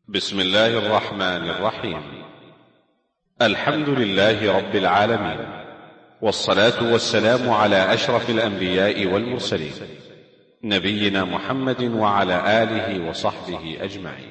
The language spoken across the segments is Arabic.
بسم الله الرحمن الرحيم. الحمد لله رب العالمين، والصلاة والسلام على أشرف الأنبياء والمرسلين، نبينا محمد وعلى آله وصحبه أجمعين.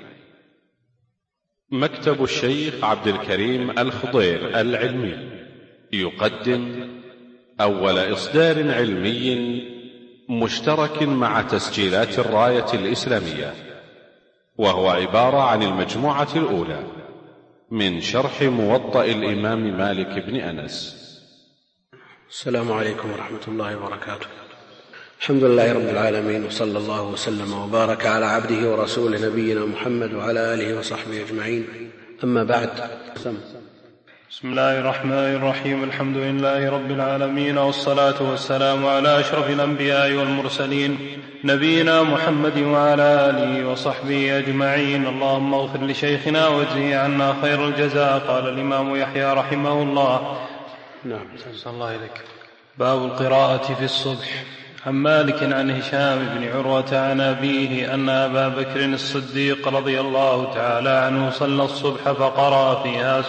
مكتب الشيخ عبد الكريم الخضير العلمي يقدم أول إصدار علمي مشترك مع تسجيلات الراية الإسلامية، وهو عبارة عن المجموعة الأولى من شرح موطأ الإمام مالك بن أنس. السلام عليكم ورحمة الله وبركاته. الحمد لله رب العالمين، وصلى الله وسلم وبارك على عبده ورسوله نبينا محمد وعلى آله وصحبه أجمعين. أما بعد، بسم الله الرحمن الرحيم. الحمد لله رب العالمين، والصلاة والسلام على أشرف الأنبياء والمرسلين نبينا محمد وعلى آله وصحبه أجمعين. اللهم اغفر لشيخنا واجزه عنا خير الجزاء. قال الإمام يحيى رحمه الله: نعم، صلى الله عليك. باب القراءة في الصبح. عن مالك عن هشام بن عروة عن أبيه أن أبا بكر الصديق رضي الله تعالى عنه صلى الصبح فقرأ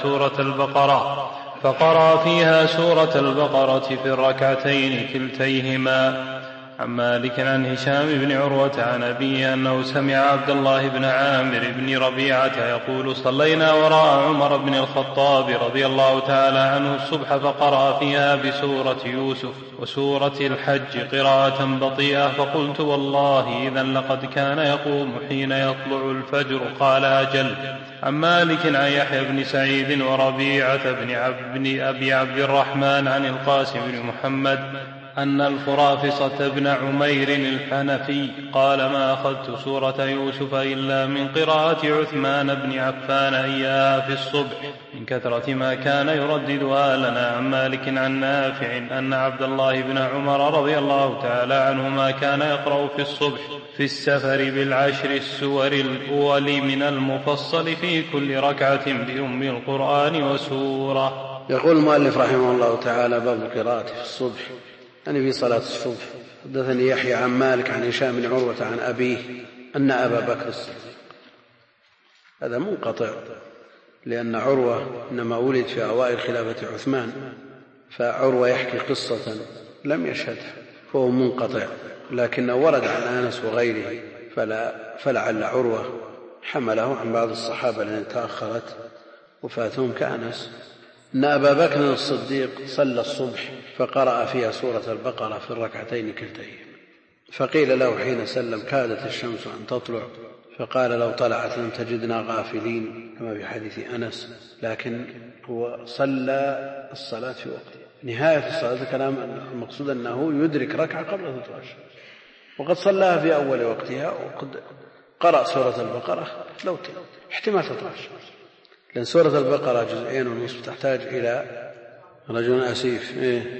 فيها سورة البقرة في الركعتين كلتيهما. عن مالك عن هشام بن عروة عن أبيه أنه سمع عبد الله بن عامر بن ربيعة يقول: صلينا وراء عمر بن الخطاب رضي الله تعالى عنه الصبح فقرأ فيها بسورة يوسف وسورة الحج قراءة بطيئة، فقلت: والله إذن لقد كان يقوم حين يطلع الفجر. قال: أجل. عن مالك عن يحيى بن سعيد وربيعة بن أبي عبد الرحمن عن القاسم بن محمد أن الفرافصة بن عمير الحنفي قال: ما أخذت سورة يوسف إلا من قراءة عثمان بن عفان إياها في الصبح من كثرة ما كان يرددها لنا. عن مالك عن نافع أن عبد الله بن عمر رضي الله تعالى عنهما كان يقرأ في الصبح في السفر بالعشر السور الأول من المفصل في كل ركعة بأم القرآن وسورة. يقول المؤلف رحمه الله تعالى: باب القراءة في الصبح، يعني في صلاة الصبح. حدثني يحيى عن مالك عن هشام بن عروة عن أبيه أن أبا بكر الصديق، هذا منقطع لأن عروة إنما ولد في أوائل خلافة عثمان، فعروة يحكي قصة لم يشهدها فهو منقطع، لكنه ورد عن أنس وغيره، فلعل عروة حمله عن بعض الصحابة الذين تأخرت وفاتهم كأنس. أن أبا بكر الصديق صلى الصبح فقرأ فيها سورة البقرة في الركعتين كلتيهما، فقيل له حين سلم: كادت الشمس أن تطلع، فقال: لو طلعت لم تجدنا غافلين، كما في حديث أنس. لكن هو صلى الصلاة في وقتها، نهاية الصلاة. الكلام المقصود أنه يدرك ركعة قبل تطلع الشمس، وقد صلاها في أول وقتها، وقد قرأ سورة البقرة لو احتمال تطلع الشمس، لأن سورة البقرة 2.5 تحتاج إلى رجل أسيف.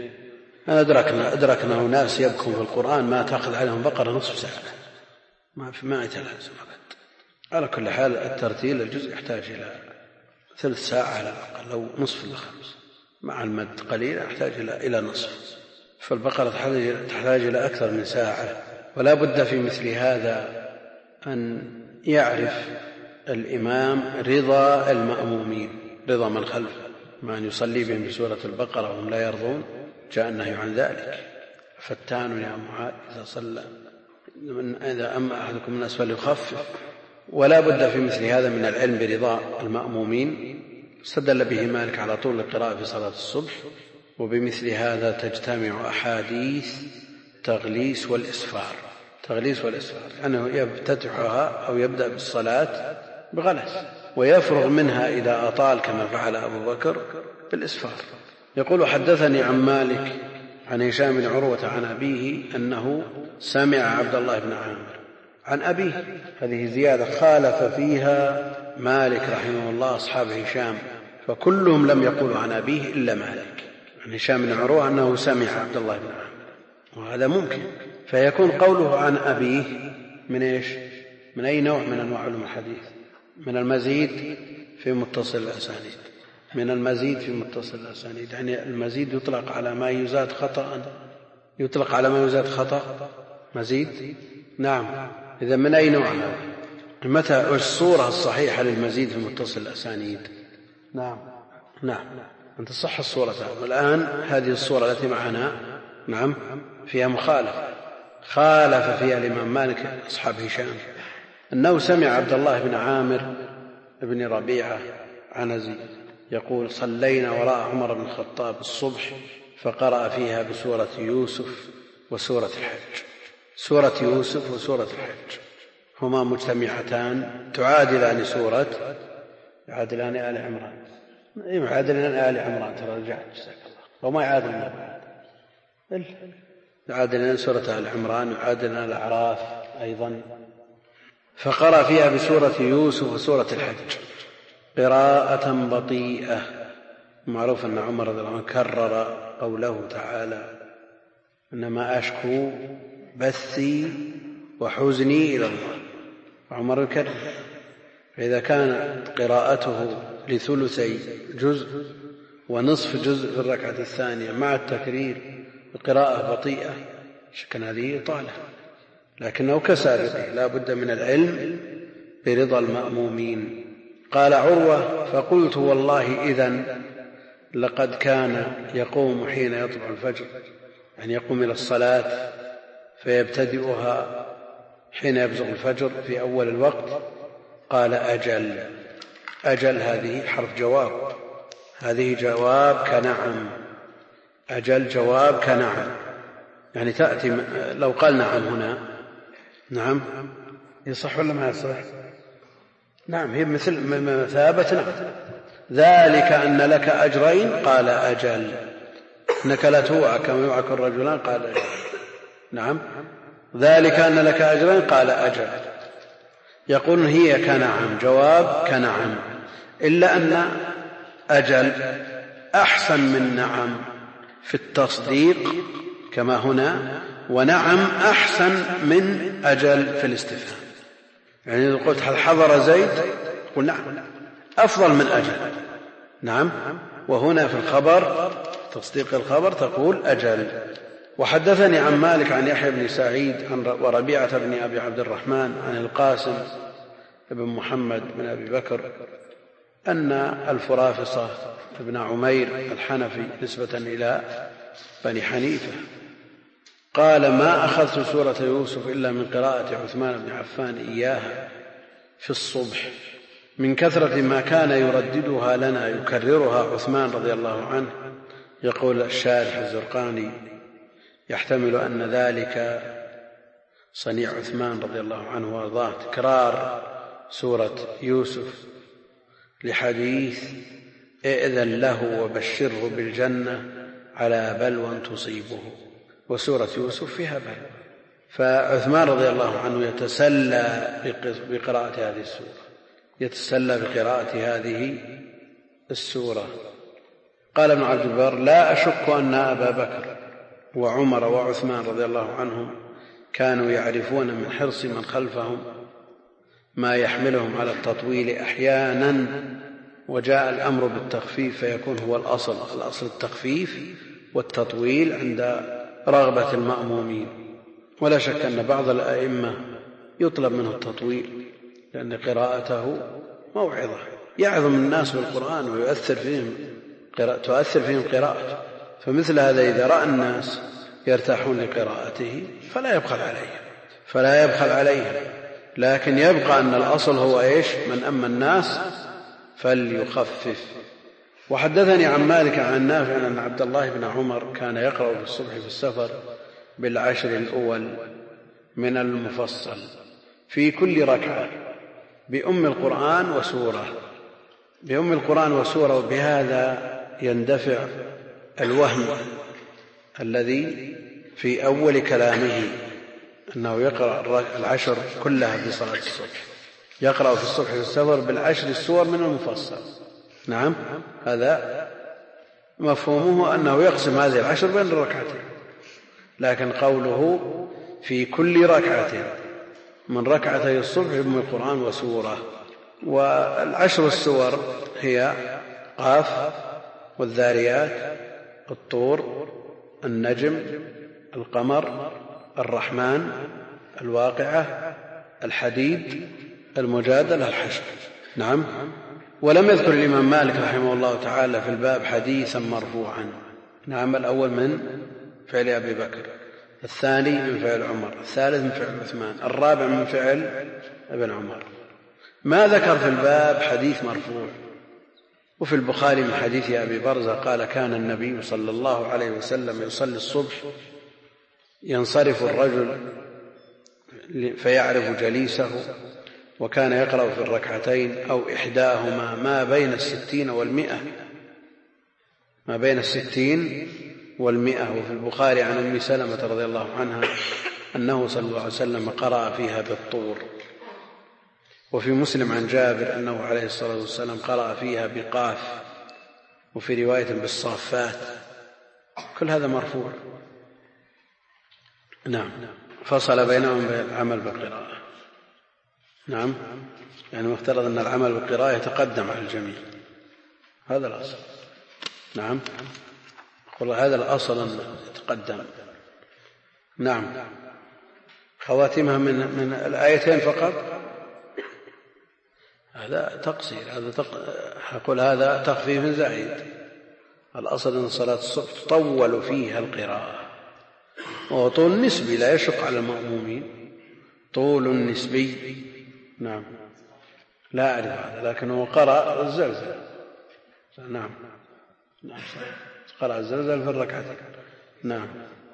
أدركنا ناس يبكون في القرآن ما تأخذ عليهم بقرة نصف ساعة، ما يتلازم أبدا. على كل حال الترتيل الجزء يحتاج إلى 3 ساعة على الأقل، لو نصف ل5، مع المد قليلا يحتاج إلى نصف، فالبقرة تحتاج إلى أكثر من ساعة. ولا بد في مثل هذا أن يعرف الإمام رضا المأمومين، رضا من خلفه، ما أن يصلي بهم بسورة البقرة وهم لا يرضون، جاء النهي عن ذلك. فتان يا معاذ إذا صلى، إذا أما أحدكم الناس فليخفف. ولا بد في مثل هذا من العلم برضا المأمومين. استدل به مالك على طول القراءة في صلاة الصبح، وبمثل هذا تجتمع أحاديث تغليس والإسفار. أنه يفتتحها أو يبدأ بالصلاة بغلس ويفرغ منها إذا أطال، كما فعل أبو بكر بالإسفار. يقول: حدثني عن مالك عن هشام بن عروة عن أبيه أنه سمع عبد الله بن عامر عن أبيه. هذه زيادة خالف فيها مالك رحمه الله أصحاب هشام، فكلهم لم يقولوا عن أبيه إلا مالك عن هشام بن عروة أنه سمع عبد الله بن عامر، وهذا ممكن. فيكون قوله عن أبيه من إيش؟ من أي نوع من أنواع علوم الحديث؟ من المزيد في متصل الأسانيد، من المزيد في متصل الأسانيد. يعني المزيد يطلق على ما يزاد خطأ، يطلق على ما يزاد خطأ مزيد. نعم، إذا من أي نوع؟ متى والصورة الصحيحة للمزيد في متصل الأسانيد؟ نعم أن تصح الصورة. والآن هذه الصورة التي معنا نعم فيها خالف فيها الإمام مالك أصحاب هشام أنه سمع عبد الله بن عامر بن ربيعة عنزي يقول: صلينا وراء عمر بن الخطاب الصبح فقرأ فيها بسورة يوسف وسورة الحج. سورة يوسف وسورة الحج هما مجتمعتان تعادلان يعادلان آل عمران. يعادلان آل عمران، ترى رجعت جزاك الله، وما يعادلنا بعد، يعادلان سورة آل عمران، يعادلان الأعراف أيضا. فقرأ فيها بسورة يوسف وسورة الحج قراءة بطيئة. معروف أن عمر رضي الله عنه كرر قوله تعالى: إنما أشكو بثي وحزني إلى الله. عمر يكرر. فإذا كانت قراءته لثلثي جزء ونصف جزء في الركعة الثانية مع التكرير بقراءة بطيئة، شكا هذه طالة، لكنه كسابقه لا بد من العلم برضا المأمومين. قال عروة: فقلت والله إذن لقد كان يقوم حين يطلع الفجر، يعني يقوم إلى الصلاة فيبتدئها حين يبزغ الفجر في أول الوقت. قال: أجل هذه حرف جواب، هذه جواب كنعم. أجل جواب كنعم، يعني تأتي لو قال نعم هنا نعم يصح ولا ما يصح؟ نعم، هي مثل مثابة نعم. ذلك أن لك أجرين، قال أجل. إنك لا توعى كما يوعك الرجلان، قال أجل. نعم، ذلك أن لك أجرين، قال أجل. يقول هي كنعم، جواب كنعم، إلا أن أجل أحسن من نعم في التصديق كما هنا، ونعم أحسن من أجل في الاستفهام. يعني إذا قلت هل حضر زيد قل نعم، أفضل من أجل. نعم، وهنا في الخبر تصديق الخبر تقول أجل. وحدثني عن مالك عن يحيى بن سعيد وربيعة بن أبي عبد الرحمن عن القاسم بن محمد بن أبي بكر أن الفرافصة بن عمير الحنفي نسبة إلى بني حنيفة قال: ما أخذت سورة يوسف إلا من قراءة عثمان بن عفان إياها في الصبح من كثرة ما كان يرددها لنا، يكررها عثمان رضي الله عنه. يقول الشارح الزرقاني: يحتمل أن ذلك صنيع عثمان رضي الله عنه وارضاه، تكرار سورة يوسف لحديث: ائذن له وبشره بالجنة على بلوى تصيبه. وسورة يوسف فيها بلوى، فعثمان رضي الله عنه يتسلى بقراءة هذه السورة، يتسلى بقراءة هذه السورة. قال ابن عبد البر: لا أشك أن أبا بكر وعمر وعثمان رضي الله عنهم كانوا يعرفون من حرص من خلفهم ما يحملهم على التطويل أحيانا، وجاء الأمر بالتخفيف فيكون هو الأصل التخفيف والتطويل عند رغبة المأمومين. ولا شك أن بعض الأئمة يطلب منه التطويل لأن قراءته موعظة، يعظم الناس بالقرآن ويؤثر فيهم، تؤثر فيهم قراءته. فمثل هذا إذا رأى الناس يرتاحون لقراءته فلا يبخل عليهم، لكن يبقى أن الأصل هو إيش؟ من أما الناس فليخفف. وحدثني عن مالك عن نافع أن عبد الله بن عمر كان يقرأ في الصبح في السفر بالعشر الأول من المفصل في كل ركعة بأم القرآن وسورة، وبهذا يندفع الوهم الذي في أول كلامه أنه يقرأ العشر كلها في صلاة الصبح، يقرأ في الصبح في السفر بالعشر السور من المفصل. نعم، هذا مفهومه أنه يقسم هذه العشر بين الركعتين، لكن قوله في كل ركعة من ركعتي الصبح بأم القرآن وسورة. والعشر السور هي قاف والذاريات الطور النجم القمر الرحمن الواقعة الحديد المجادلة الحشر. نعم. ولم يذكر الإمام مالك رحمه الله تعالى في الباب حديثا مرفوعا. نعم. الأول من فعل أبي بكر، الثاني من فعل عمر، الثالث من فعل عثمان، الرابع من فعل ابن عمر. ما ذكر في الباب حديث مرفوع. وفي البخاري من حديث أبي برزة قال كان النبي صلى الله عليه وسلم يصلي الصبح ينصرف الرجل فيعرف جليسه، وكان يقرأ في الركعتين أو إحداهما ما بين 60 و100. وفي البخاري عن أم سلمة رضي الله عنها أنه صلى الله عليه وسلم قرأ فيها بالطور. وفي مسلم عن جابر أنه عليه الصلاة والسلام قرأ فيها بقاف، وفي رواية بالصافات. كل هذا مرفوع. نعم. فصل بينهم بالعمل بالقراءة. نعم. يعني مفترض أن العمل بالقراءة يتقدم على الجميع، هذا الأصل. نعم. قل هذا الأصل أن يتقدم. نعم. خواتمها من الآيتين فقط، هذا تقصير. أقول هذا تخفيف زائد. الأصل أن صلاة الصبح تطول فيها القراءة، وهو طول نسبي لا يشق على المأمومين، طول نسبي. نعم. لا أعرف هذا، لكنه قرأ الزلزل. نعم. قرأ الزلزل في الركعتين. نعم.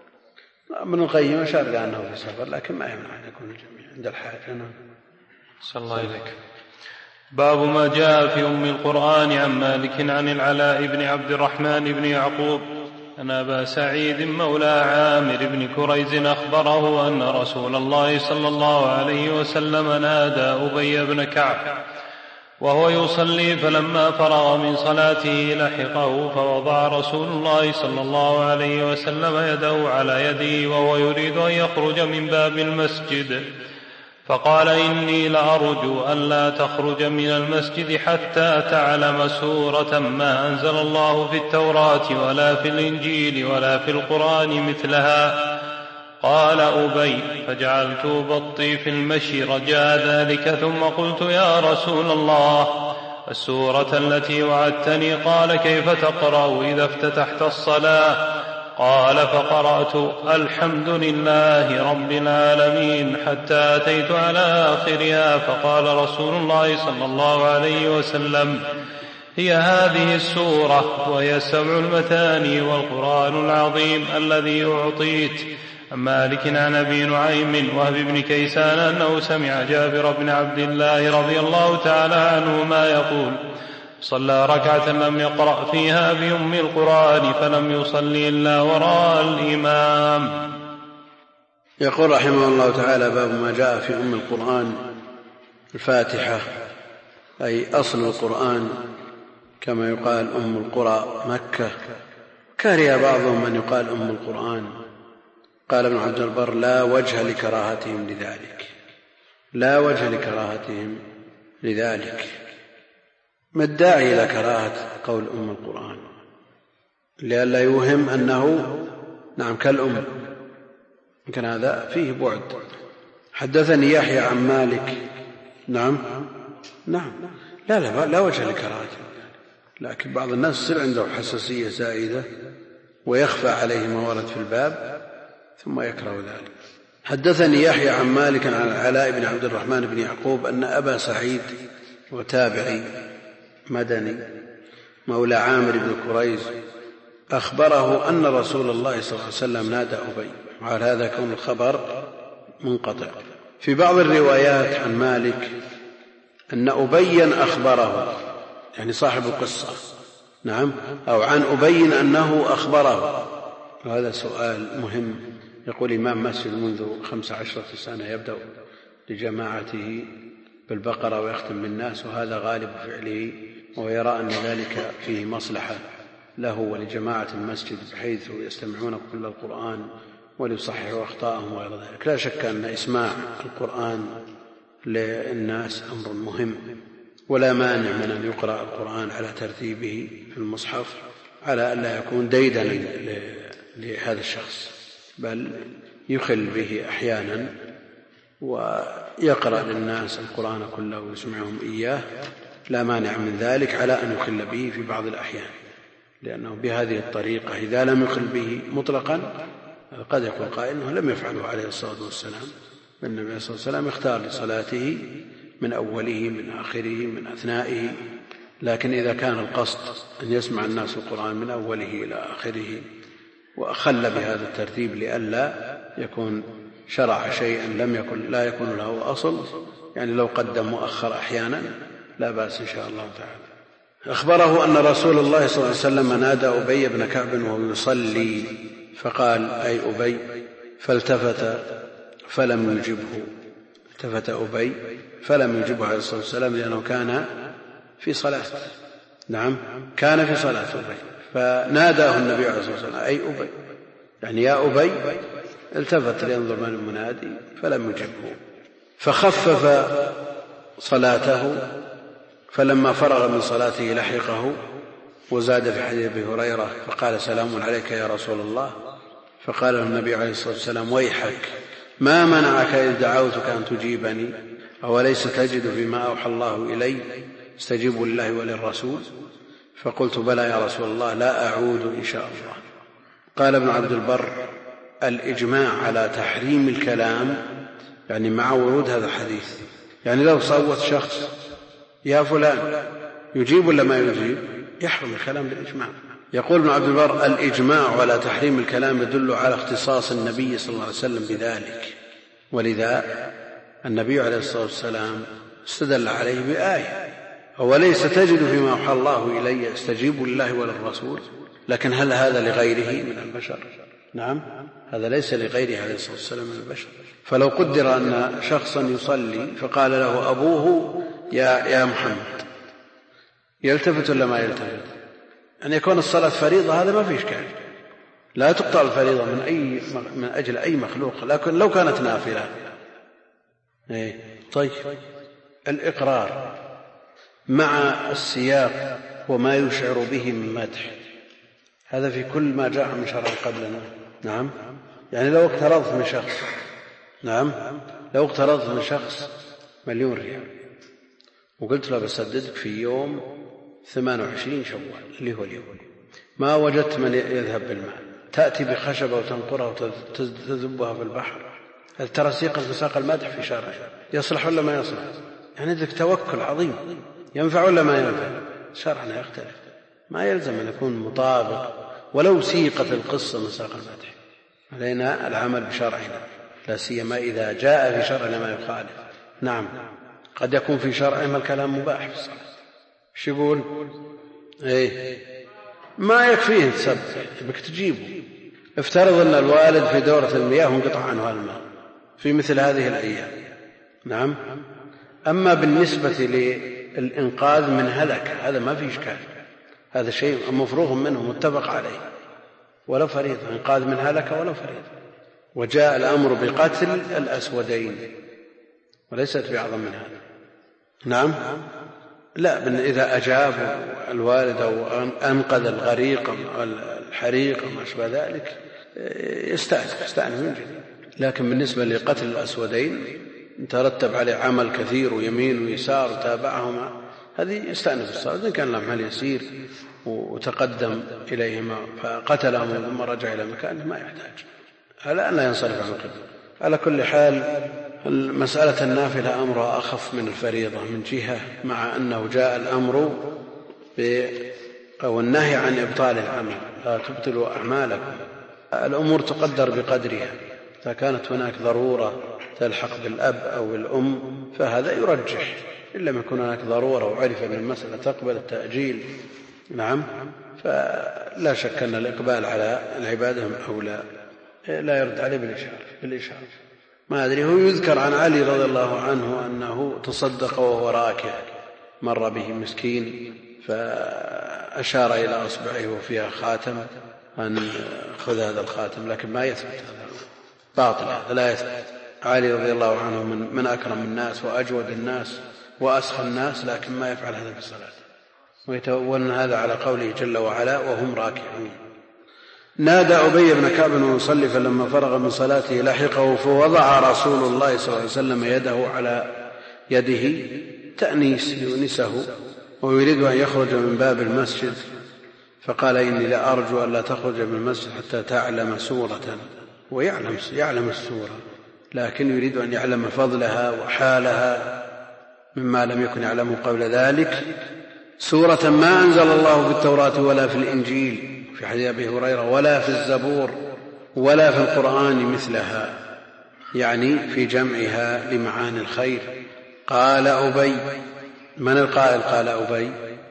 ابن القيم أشار لأنه في سفر، لكن ما يمنع أن يكون الجميع عند الحاجة. نعم. صلى الله عليك. باب ما جاء في أم القرآن. عن مالك عن العلاء بن عبد الرحمن بن يعقوب أن أبا سعيد مولى عامر بن كريز أخبره أن رسول الله صلى الله عليه وسلم نادى أبي بن كعب وهو يصلي، فلما فرغ من صلاته لحقه، فوضع رسول الله صلى الله عليه وسلم يده على يده وهو يريد أن يخرج من باب المسجد، فقال إني لأرجو أن لا تخرج من المسجد حتى تعلم سورة ما أنزل الله في التوراة ولا في الإنجيل ولا في القرآن مثلها. قال أبي فجعلت بطي في المشي رجاء ذلك، ثم قلت يا رسول الله السورة التي وعدتني. قال كيف تقرأ إذا افتتحت الصلاة؟ قال فقرأت الحمد لله رب العالمين حتى أتيت على آخرها، فقال رسول الله صلى الله عليه وسلم هي هذه السورة وهي 7 المثاني والقرآن العظيم الذي أعطيت. مالك عن أبي نعيم وهب بن كيسان أنه سمع جابر بن عبد الله رضي الله تعالى عنهما يقول صلى ركعة لم يقرأ فيها بأم القرآن فلم يصلي إلا وراء الإمام. يقول رحمه الله تعالى باب ما جاء في أم القرآن. الفاتحة أي أصل القرآن، كما يقال أم القرى مكة. كره بعضهم أن يقال أم القرآن. قال ابن عبد البر لا وجه لكراهتهم لذلك، لا وجه لكراهتهم لذلك. ما الداعي إلى كراهة قول أم القرآن؟ لئلا يوهم أنه نعم كالأم، يمكن هذا فيه بعد. حدثني يحيى عن مالك. نعم لا وجه لكراهته، لكن بعض الناس يصير عنده حساسية زائدة ويخفى عليه ما ورد في الباب ثم يكره ذلك. حدثني يحيى عن مالك عن العلاء بن عبد الرحمن بن يعقوب أن أبا سعيد وتابعي مدني مولى عامر بن كريز أخبره أن رسول الله صلى الله عليه وسلم نادى أبي، وعلى هذا كون الخبر منقطع. في بعض الروايات عن مالك أن أبيا أخبره، يعني صاحب القصة، نعم، أو عن أبي أنه أخبره. وهذا سؤال مهم. يقول إمام مسجد منذ 15 سنة يبدأ لجماعته بالبقرة ويختم بالناس، وهذا غالب فعله، ويرى أن ذلك فيه مصلحة له ولجماعة المسجد بحيث يستمعون كل القرآن وليصححوا أخطاءهم وغير ذلك. لا شك أن إسماع القرآن للناس أمر مهم، ولا مانع من أن يقرأ القرآن على ترتيبه في المصحف على أن لا يكون ديدنا لهذا الشخص، بل يخل به أحيانا، يقرأ للناس القرآن كله ويسمعهم إياه لا مانع من ذلك، على أن يخل به في بعض الأحيان، لأنه بهذه الطريقة إذا لم يخل به مطلقا قد يقول قائل أنه لم يفعله عليه الصلاة والسلام، النبي عليه الصلاة والسلام اختار لصلاته من أوله من آخره من أثنائه، لكن إذا كان القصد أن يسمع الناس القرآن من أوله إلى آخره وأخل بهذا الترتيب لئلا يكون شرع شيئا لا يكون له أصل، يعني لو قدم مؤخر أحيانا لا بأس إن شاء الله تعالى. أخبره أن رسول الله صلى الله عليه وسلم نادى أبي بن كعب وهو يصلي فقال أي أبي، فالتفت فلم يجبه، التفت أبي فلم يجبه عليه الصلاة والسلام لأنه كان في صلاة. نعم كان في صلاة أبي، فناداه النبي عليه الصلاة والسلام أي أبي، يعني يا أبي، التفت لينظر من المنادي فلم يجبه، فخفف صلاته، فلما فرغ من صلاته لحقه وزاد في حديث أبي هريرة فقال سلام عليك يا رسول الله، فقال له النبي عليه الصلاة والسلام ويحك ما منعك إذ دعوتك أن تجيبني، أوليس تجد فيما أوحى الله إلي استجيبوا لله وللرسول؟ فقلت بلى يا رسول الله لا أعود إن شاء الله. قال ابن عبد البر الإجماع على تحريم الكلام يعني مع ورود هذا الحديث، يعني لو صوت شخص يا فلان يجيب ولا ما يجيب يحرم الكلام بالإجماع. يقول ابن عبد البر الإجماع على تحريم الكلام يدل على اختصاص النبي صلى الله عليه وسلم بذلك، ولذا النبي عليه الصلاة والسلام استدل عليه بآية أوليس تجد فيما أوحى الله إلي استجيبوا لله وللرسول، لكن هل هذا لغيره من البشر؟ نعم هذا ليس لغيره عليه الصلاة والسلام من البشر. فلو قدر أن شخصا يصلي فقال له أبوه يا محمد، يلتفت ولا ما يلتفت؟ أن يكون الصلاة فريضة هذا ما فيه إشكال، لا تقطع الفريضة من أجل أي مخلوق، لكن لو كانت نافلة طيب. الإقرار مع السياق وما يشعر به من مدح هذا في كل ما جاء من شرع قبلنا. نعم يعني لو اقترضت من شخص، نعم لو اقترضت من شخص 1,000,000 ريال وقلت له بسددك في يوم 28 شوال اللي هو اليوم، ما وجدت من يذهب بالمال، تأتي بخشبة وتنقرها وتذبها في البحر، هل ترى ساق المدح في شرع يصلح ولا ما يصلح؟ يعني عندك توكل عظيم، ينفع ولا ما ينفع؟ شرعنا يختلف، ما يلزم أن يكون مطابق ولو سيقت القصة من ساق المدح، علينا العمل بشرعنا لا سيما إذا جاء في شرعنا ما يخالف. نعم قد يكون في شرعنا الكلام مباح في الصلاة، ايش يقول؟ ما يكفيه تسبح بك تجيبه. افترض أن الوالد في دورة المياه وانقطع عنه الماء في مثل هذه الأيام، نعم، أما بالنسبة للإنقاذ من هلك هذا ما فيه إشكال، هذا شيء مفروغ منه متفق عليه، ولا فريضة إنقاذ من هلك ولا فريضة. وجاء الأمر بقتل الأسودين وليست بأعظم من هذا. نعم لا، إذا أجاب الوالد أو أنقذ الغريق أو الحريق وما أشبه ذلك يستأنف من جديد، لكن بالنسبة لقتل الأسودين ترتب عليه عمل كثير ويمين ويسار وتابعهما، هذه يستأنف الصلاة إذا كان العمل يسير وتقدم إليهما فقتلهم ثم رجع إلى مكانه ما يحتاج، هذا لا ينصرف عن القبلة. على كل حال مسألة النافلة أمرها أخف من الفريضة من جهة، مع أنه جاء الأمر أو النهي عن إبطال العمل، لا تبطلوا أعمالكم، الأمور تقدر بقدرها، إذا كانت هناك ضرورة تلحق بالأب أو الأم فهذا يرجح، إن لم يكن هناك ضرورة وعرف أن المسألة تقبل التأجيل نعم فلا شك أن الإقبال على العبادة أولى، لا يرد عليه بالإشارة. ما أدري، هو يذكر عن علي رضي الله عنه أنه تصدق وهو راكع، مر به مسكين فأشار إلى أصبعه وفيها خاتم أن خذ هذا الخاتم، لكن ما يثبت، هذا باطل، هذا لا يثبت. علي رضي الله عنه من أكرم الناس وأجود الناس وأسخى الناس، لكن ما يفعل هذا في الصلاة، ويتولون هذا على قوله جل وعلا وهم راكعون. نادى أبي بن كعب ويصلي، فلما فرغ من صلاته لحقه، فوضع رسول الله صلى الله عليه وسلم يده على يده تأنيس يؤنسه، ويريد أن يخرج من باب المسجد، فقال: إني لأرجو أن لا تخرج من المسجد حتى تعلم سورة. ويعلم السورة، لكن يريد أن يعلم فضلها وحالها مما لم يكن يعلمه قبل ذلك، سورة ما أنزل الله في التوراة ولا في الإنجيل في حديث أبي هريرة ولا في الزبور ولا في القرآن مثلها، يعني في جمعها لمعاني الخير. قال أبي. من القائل؟ قال أبي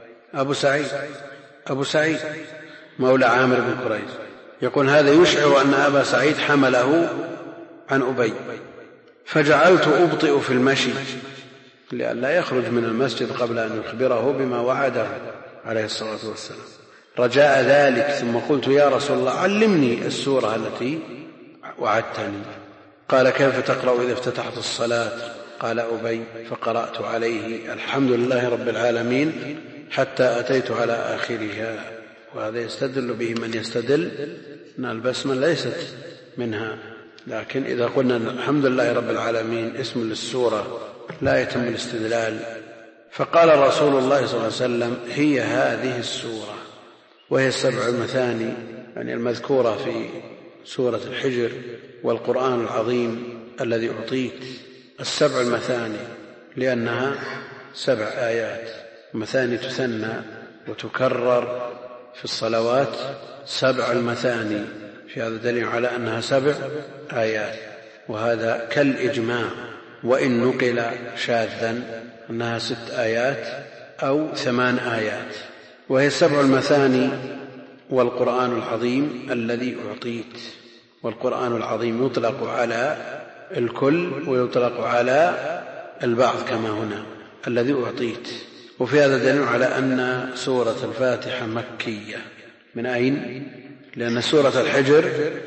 أبو سعيد مولى عامر بن كريز، يقول: هذا يشعر أن أبا سعيد حمله عن أبي، فجعلت أبطئ في المشي لئلا يخرج من المسجد قبل أن يخبره بما وعده عليه الصلاة والسلام، رجاء ذلك. ثم قلت: يا رسول الله، علمني السورة التي وعدتني. قال: كيف تقرأ إذا افتتحت الصلاة؟ قال أبي: فقرأت عليه: الحمد لله رب العالمين حتى أتيت على آخرها. وهذا يستدل به من يستدل أن البسمة ليست منها، لكن إذا قلنا الحمد لله رب العالمين اسم للسورة لا يتم الاستدلال. فقال رسول الله صلى الله عليه وسلم: هي هذه السورة، وهي 7 المثاني، يعني المذكورة في سورة الحجر والقرآن العظيم الذي أعطيت. 7 المثاني لأنها 7 آيات، مثاني تثنى وتكرر في الصلوات. 7 المثاني، في هذا دليل على أنها 7 آيات، وهذا كالإجماع، وإن نقل شاذا أنها 6 آيات أو 8 آيات. وهي 7 المثاني والقرآن العظيم الذي أعطيت. والقرآن العظيم يطلق على الكل ويطلق على البعض كما هنا الذي أعطيت. وفي هذا دليل على أن سورة الفاتحة مكية. من أين؟ لأن سورة الحجر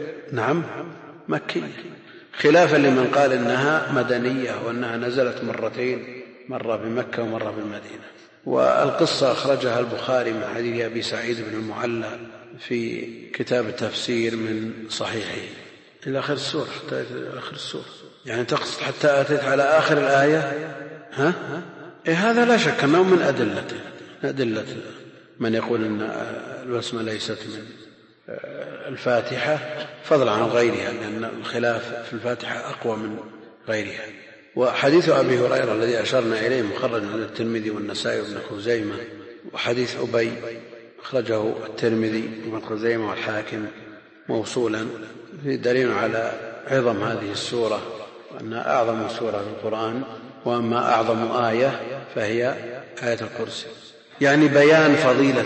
مكية، خلافا لمن قال إنها مدنية وأنها نزلت مرتين، مرة بمكة ومرة بالمدينة. والقصة أخرجها البخاري من حديث أبي سعيد بن المعلى في كتاب التفسير من صحيحه إلى آخر السورة، حتى آخر السورة. يعني تقصد حتى أتيت على آخر الآية؟ هذا لا شك أنه من أدلة من يقول أن البسمة ليست من الفاتحة، فضلا عن غيرها، لأن الخلاف في الفاتحة أقوى من غيرها. وحديث أبي هريرة الذي أشرنا إليه مخرج عند الترمذي والنسائي وابن خزيمة، وحديث أبي أخرجه الترمذي وابن خزيمة والحاكم موصولا، في دليل على عظم هذه السورة وأنها أعظم سورة في القرآن، وأما أعظم آية فهي آية الكرسي. يعني بيان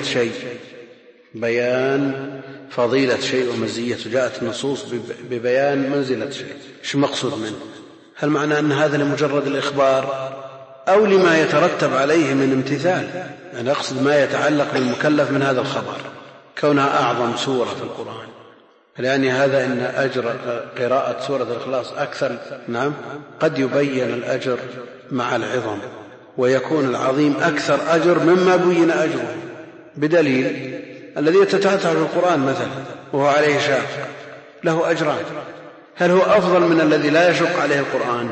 فضيلة شيء ومزيته، جاءت النصوص ببيان منزلة شيء. ايش المقصود منه؟ هل معنى أن هذا لمجرد الإخبار أو لما يترتب عليه من امتثال؟ يعني أقصد ما يتعلق بالمكلف من هذا الخبر، كونها أعظم سورة في القرآن. يعني هذا إن أجر قراءة سورة الإخلاص أكثر. قد يبين الأجر مع العظم، ويكون العظيم أكثر أجر مما بين أجره، بدليل الذي يتتعتع في القرآن مثلا وهو عليه شاق له أجران، هل هو أفضل من الذي لا يشق عليه القرآن؟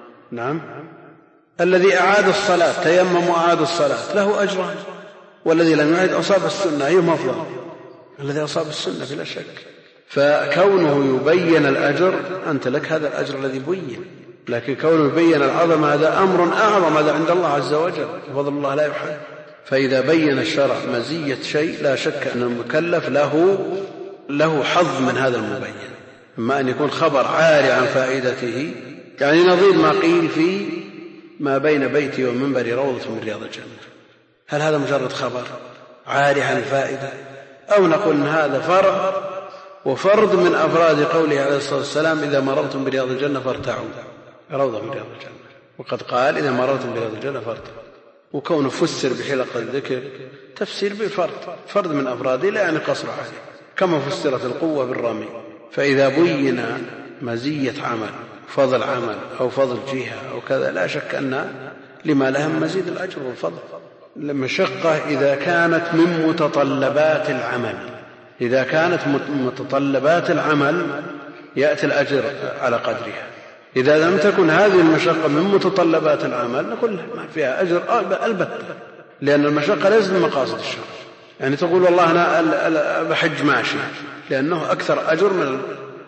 الذي أعاد الصلاة، تيمم وأعاد الصلاة، له أجران، والذي لم يعد أصاب السنة. أيهما أفضل؟ الذي أصاب السنة بلا شك. فكونه يبين الأجر، أنت لك هذا الأجر الذي بين، لكن كونه يبين العظم هذا أمر أعظم، هذا عند الله عز وجل، فضل الله لا يحد. فإذا بين الشرع مزية شيء لا شك أن المكلف له حظ من هذا المبين، إما أن يكون خبر عاري عن فائدته، يعني نظير ما قيل في ما بين بيتي ومنبري روضة من رياض الجنة. هل هذا مجرد خبر عاري عن الفائدة؟ أو نقول إن هذا فرع وفرد من أفراد قوله عليه الصلاة والسلام: إذا مررتم برياض الجنة فارتعوا، روضة من رياض الجنة. وقد قال: إذا مررتم برياض الجنة فارتعوا. وكونه فسر بحلق الذكر تفسير بالفرد، فرد من أفراده، لا يعني قصر عليه، كما فسرت القوة بالرمي. فإذا بين مزية عمل، فضل عمل أو فضل جهة أو كذا، لا شك أن لما لهم مزيد الأجر والفضل. المشقة إذا كانت من متطلبات العمل، إذا كانت متطلبات العمل يأتي الأجر على قدرها. إذا لم تكن هذه المشقة من متطلبات العمل نقول ما فيها أجر البتة، لأن المشقة ليست من مقاصد الشرع. يعني تقول والله أنا بحج ماشي، لأنه أكثر أجر من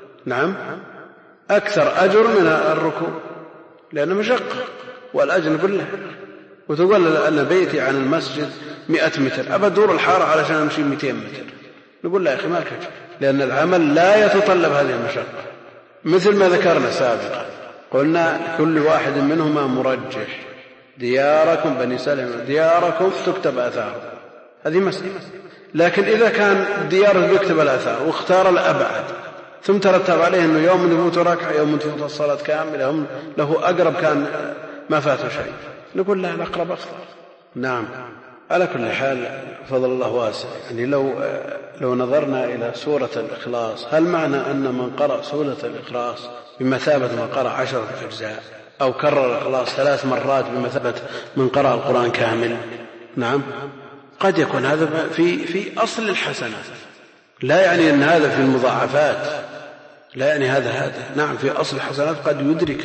أكثر أجر من الركوب، لأنه مشقة والأجر نقول له. وتقول أن بيتي عن المسجد 100 متر، أبى دور الحارة علشان أمشي 200 متر، نقول لا يا أخي ما لك أجر، لأن العمل لا يتطلب هذه المشقة. مثل ما ذكرنا سابقا قلنا كل واحد منهما مرجح. دياركم بني سلمة دياركم تكتب آثار، هذه مسألة. لكن إذا كان ديار يكتب الآثار واختار الأبعد ثم ترتب عليه أنه يوم يفوت ركعة يوم تفوت الصلاة كاملة له أقرب كان ما فاته شيء، نقول لا الأقرب أخطر. نعم. على كل حال فضل الله واسع. يعني لو نظرنا إلى سورة الإخلاص، هل معنى أن من قرأ سورة الإخلاص بمثابة من قرأ 10 أجزاء أو كرر الإخلاص 3 مرات بمثابة من قرأ القرآن كامل؟ نعم، قد يكون هذا في أصل الحسنات، لا يعني أن هذا في المضاعفات، لا يعني هذا نعم في أصل الحسنات قد يدرك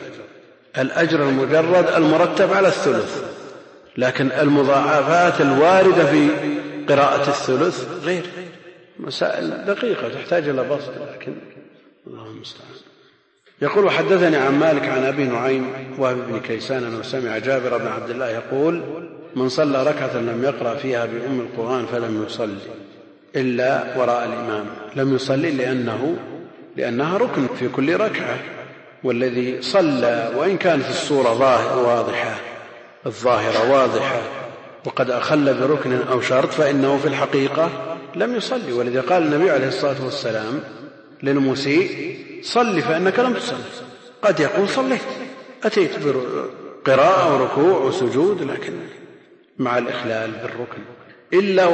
الأجر المجرد المرتب على الثلث، لكن المضاعفات الواردة في قراءة الثلث غير. مسائل دقيقة تحتاج إلى بسط، لكن الله المستعان. يقول وحدثني عن مالك عن أبي نعيم وهب بن كيسان أنه سمع جابر بن عبد الله يقول من صلى ركعة لم يقرأ فيها بأم القرآن فلم يصلي إلا وراء الإمام. لم يصلي لأنها ركن في كل ركعة، والذي صلى وإن كانت الصورة واضحة الظاهرة واضحة وقد أخل بركن أو شرط فإنه في الحقيقة لم يصلي. ولذا قال النبي عليه الصلاة والسلام للمسيء صلي فإنك لم تصلي. قد يقول صليت أتيت بقراءة وركوع وسجود لكن مع الإخلال بالركن إلا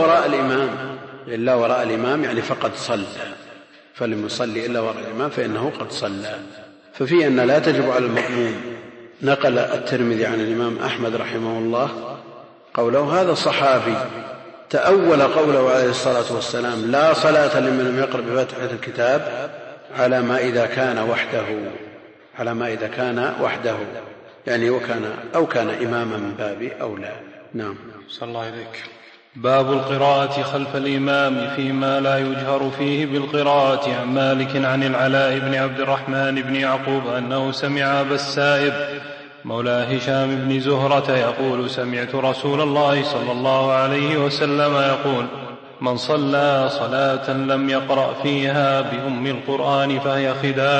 وراء الإمام يعني فقد صلى، فلم يصلي إلا وراء الإمام فإنه قد صلى. ففي أن لا تجب على المأموم. نقل الترمذي عن الإمام أحمد رحمه الله قوله هذا صحابي تأول قوله عليه الصلاة والسلام لا صلاة لمن لم يقرأ بفاتحة الكتاب على ما إذا كان وحده يعني كان إماما من باب أولى. نعم. صلى الله عليك. باب القراءة خلف الإمام فيما لا يجهر فيه بالقراءة. عن مالك عن العلاء بن عبد الرحمن بن يعقوب أنه سمع أبا السائب مولى هشام بن زهرة يقول سمعت رسول الله صلى الله عليه وسلم يقول من صلى صلاة لم يقرأ فيها بأم القرآن فهي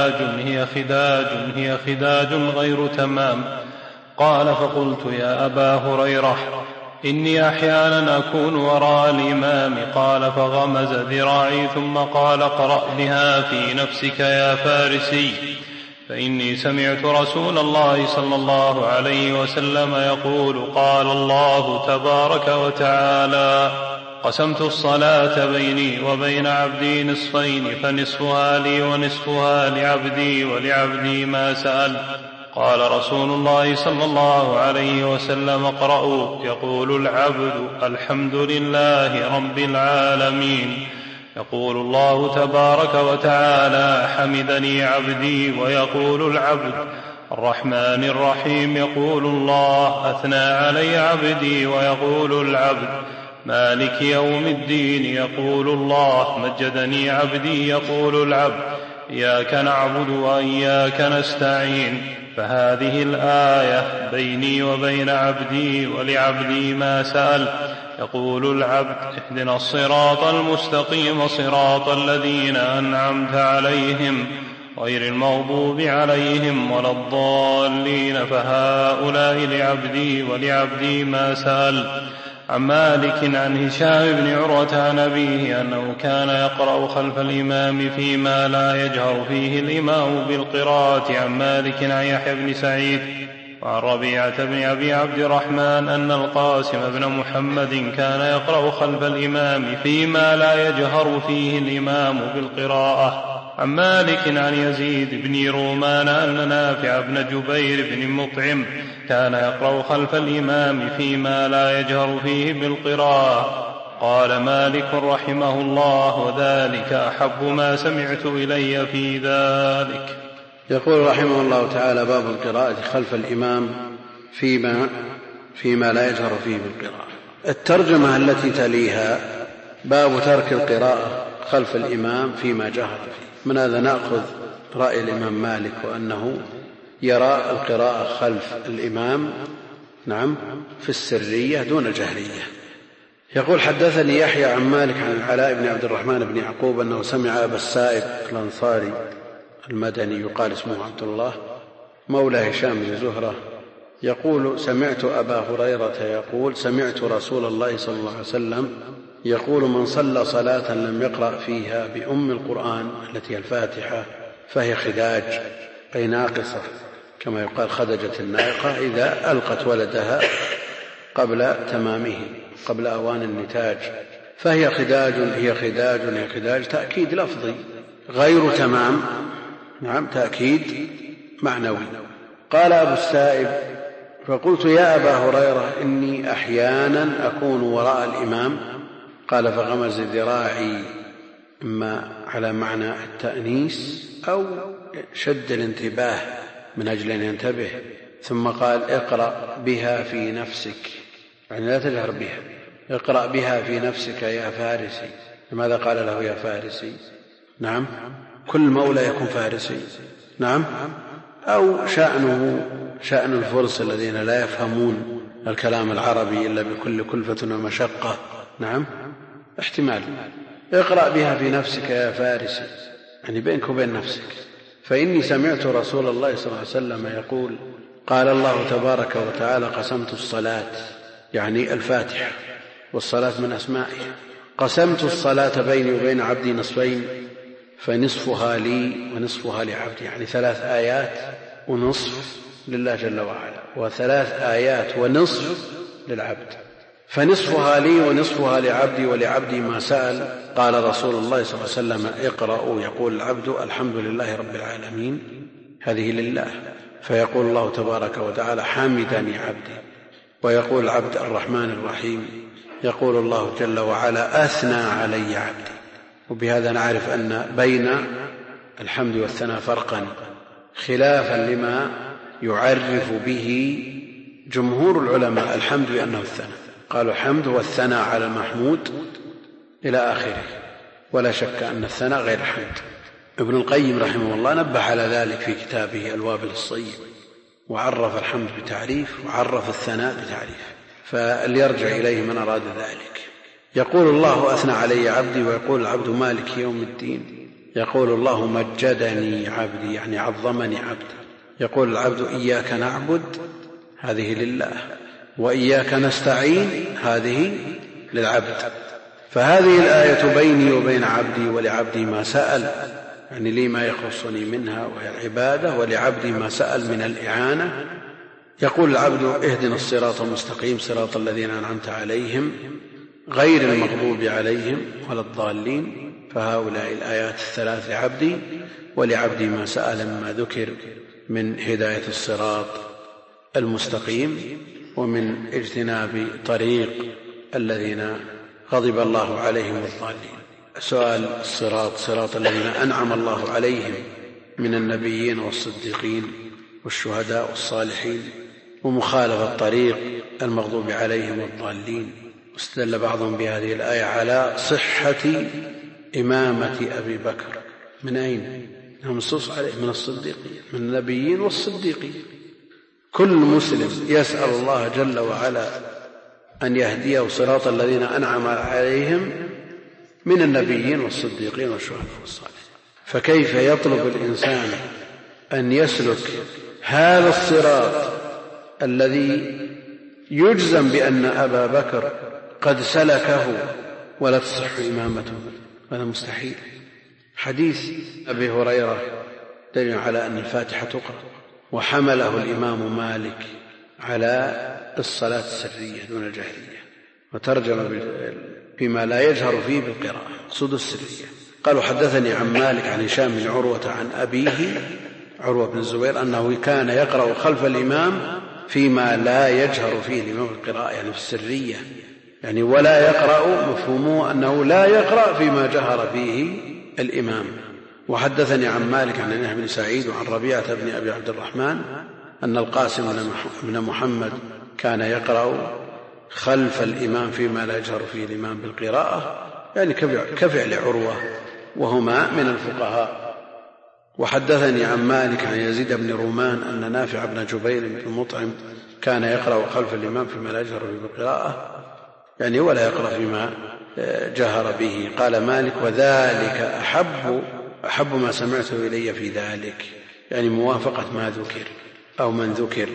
خداج غير تمام. قال فقلت يا أبا هريرة إني أحيانا أكون وراء الإمام. قال فغمز ذراعي ثم قال اقرأ بها في نفسك يا فارسي فإني سمعت رسول الله صلى الله عليه وسلم يقول قال الله تبارك وتعالى قسمت الصلاة بيني وبين عبدي نصفين فنصفها لي ونصفها لعبدي ولعبدي ما سأل. قال رسول الله صلى الله عليه وسلم اقرأوا. يقول العبد الحمد لله رب العالمين. يقول الله تبارك وتعالى حمدني عبدي. ويقول العبد الرحمن الرحيم. يقول الله أثنى علي عبدي. ويقول العبد مالك يوم الدين. يقول الله مجدني عبدي. يقول العبد إياك نعبد وإياك نستعين. فهذه الآية بيني وبين عبدي ولعبدي ما سأل. يقول العبد اهدنا الصراط المستقيم صراط الذين أنعمت عليهم غير المغضوب عليهم ولا الضالين. فهؤلاء لعبدي ولعبدي ما سأل. عن مالك عن هشام بن عروة عن أبيه أنه كان يقرأ خلف الإمام فيما لا يجهر فيه الإمام بالقراءة. عن مالك عن يحيى بن سعيد وعن ربيعة بن أبي عبد الرحمن أن القاسم بن محمد كان يقرأ خلف الإمام فيما لا يجهر فيه الإمام بالقراءة. عن مالك عن يزيد بن رومان أن نافع بن جبير بن مطعم كان يقرأ خلف الإمام فيما لا يجهر فيه بالقراءة. قال مالك رحمه الله: وذلك أحب ما سمعت إلي في ذلك. يقول رحمه الله تعالى: باب القراءة خلف الإمام فيما لا يجهر فيه بالقراءة. الترجمة التي تليها: باب ترك القراءة خلف الإمام فيما جهر فيه. من هذا نأخذ رأي الإمام مالك، وأنه يرى القراءة خلف الإمام في السرية دون الجهرية. يقول: حدثني يحيى عن مالك عن العلاء بن عبد الرحمن بن يعقوب أنه سمع أبا السائب الأنصاري المدني يقال اسمه عبد الله مولى هشام بن زهرة يقول: سمعت أبا هريرة يقول: سمعت رسول الله صلى الله عليه وسلم يقول: من صلى صلاة لم يقرأ فيها بأم القرآن التي هي الفاتحة فهي خداج، أي ناقصة، كما يقال خدجت الناقة إذا ألقت ولدها قبل تمامه، قبل أوان النتاج. فهي خداج، هي خداج، هي خداج، تأكيد لفظي غير تمام، تأكيد معنوي. قال أبو السائب: فقلت: يا أبا هريرة، إني أحيانا أكون وراء الإمام. قال: فغمز ذراعي، إما على معنى التأنيس أو شد الانتباه من أجل أن ينتبه، ثم قال: اقرأ بها في نفسك، يعني لا تجهر بها، اقرأ بها في نفسك يا فارسي. لماذا قال له يا فارسي؟ كل مولى يكون فارسي، أو شأن الفرس الذين لا يفهمون الكلام العربي إلا بكل كلفة ومشقة، احتمال. اقرأ بها في نفسك يا فارسي، يعني بينك وبين نفسك. فإني سمعت رسول الله صلى الله عليه وسلم يقول: قال الله تبارك وتعالى: قسمت الصلاة، يعني الفاتحة، والصلاة من أسمائها. قسمت الصلاة بيني وبين عبدي نصفين، فنصفها لي ونصفها لعبدي، يعني 3 آيات ونصف لله جل وعلا، و3 آيات ونصف للعبد. فنصفها لي ونصفها لعبدي، ولعبدي ما سأل. قال رسول الله صلى الله عليه وسلم: اقرأوا. يقول العبد: الحمد لله رب العالمين، هذه لله. فيقول الله تبارك وتعالى: حمدني عبدي. ويقول العبد: الرحمن الرحيم. يقول الله جل وعلا: أثنى علي عبدي. وبهذا نعرف أن بين الحمد والثناء فرقا، خلافا لما يعرف به جمهور العلماء الحمد بأنه الثناء. قالوا الحمد والثناء على المحمود إلى آخره، ولا شك أن الثناء غير الحمد. ابن القيم رحمه الله نبه على ذلك في كتابه الوابل الصيب، وعرف الحمد بتعريف، وعرف الثناء بتعريف، فليرجع إليه من أراد ذلك. يقول الله: أثنى علي عبدي. ويقول العبد: مالك يوم الدين. يقول الله: مجدني عبدي، يعني عظمني عبدي. يقول العبد: إياك نعبد، هذه لله، وإياك نستعين، هذه للعبد. فهذه الآية بيني وبين عبدي، ولعبدي ما سأل، يعني لي ما يخصني منها وهي العبادة، ولعبدي ما سأل من الإعانة. يقول العبد: اهدنا الصراط المستقيم، صراط الذين أنعمت عليهم غير المغضوب عليهم ولا الضالين. فهؤلاء الآيات ال3 لعبدي، ولعبدي ما سأل مما ذكر من هداية الصراط المستقيم، ومن اجتناب طريق الذين غضب الله عليهم الضالين. سؤال الصراط: صراط الذين أنعم الله عليهم من النبيين والصديقين والشهداء والصالحين، ومخالفة طريق المغضوب عليهم الضالين. واستدل بعضهم بهذه الآية على صحة إمامة أبي بكر. من أين؟ منصوص عليه من الصديقين، من النبيين والصديقين. كل مسلم يسأل الله جل وعلا أن يهديه صراط الذين أنعم عليهم من النبيين والصديقين والشهداء والصالحين. فكيف يطلب الإنسان أن يسلك هذا الصراط الذي يجزم بأن أبا بكر قد سلكه ولا تصح إمامته؟ هذا مستحيل. حديث أبي هريرة دليل على أن الفاتحة تقرأ، وحمله الإمام مالك على الصلاة السرية دون الجهرية، وترجم بما لا يجهر فيه بالقراءة، مقصود السرية. قالوا: حدثني عن مالك عن هشام بن عروة عن أبيه عروة بن الزبير أنه كان يقرأ خلف الإمام فيما لا يجهر فيه الإمام بالقراءة، يعني في السرية، يعني ولا يقرأ مفهومه أنه لا يقرأ فيما جهر فيه الإمام. وحدثني عن مالك عن يحيى بن سعيد وعن ربيعة بن أبي عبد الرحمن أن القاسم بن محمد كان يقرأ خلف الإمام فيما لا يجهر فيه الإمام بالقراءة، يعني كفعل عروة وهما من الفقهاء. وحدثني عن مالك عن يزيد بن رومان أن نافع بن جبير بن مطعم كان يقرأ خلف الإمام فيما لا يجهر فيه بالقراءة، يعني ولا يقرأ فيما جهر به. قال مالك وذلك أحب ما سمعته إلي في ذلك، يعني موافقة ما ذكر أو من ذكر.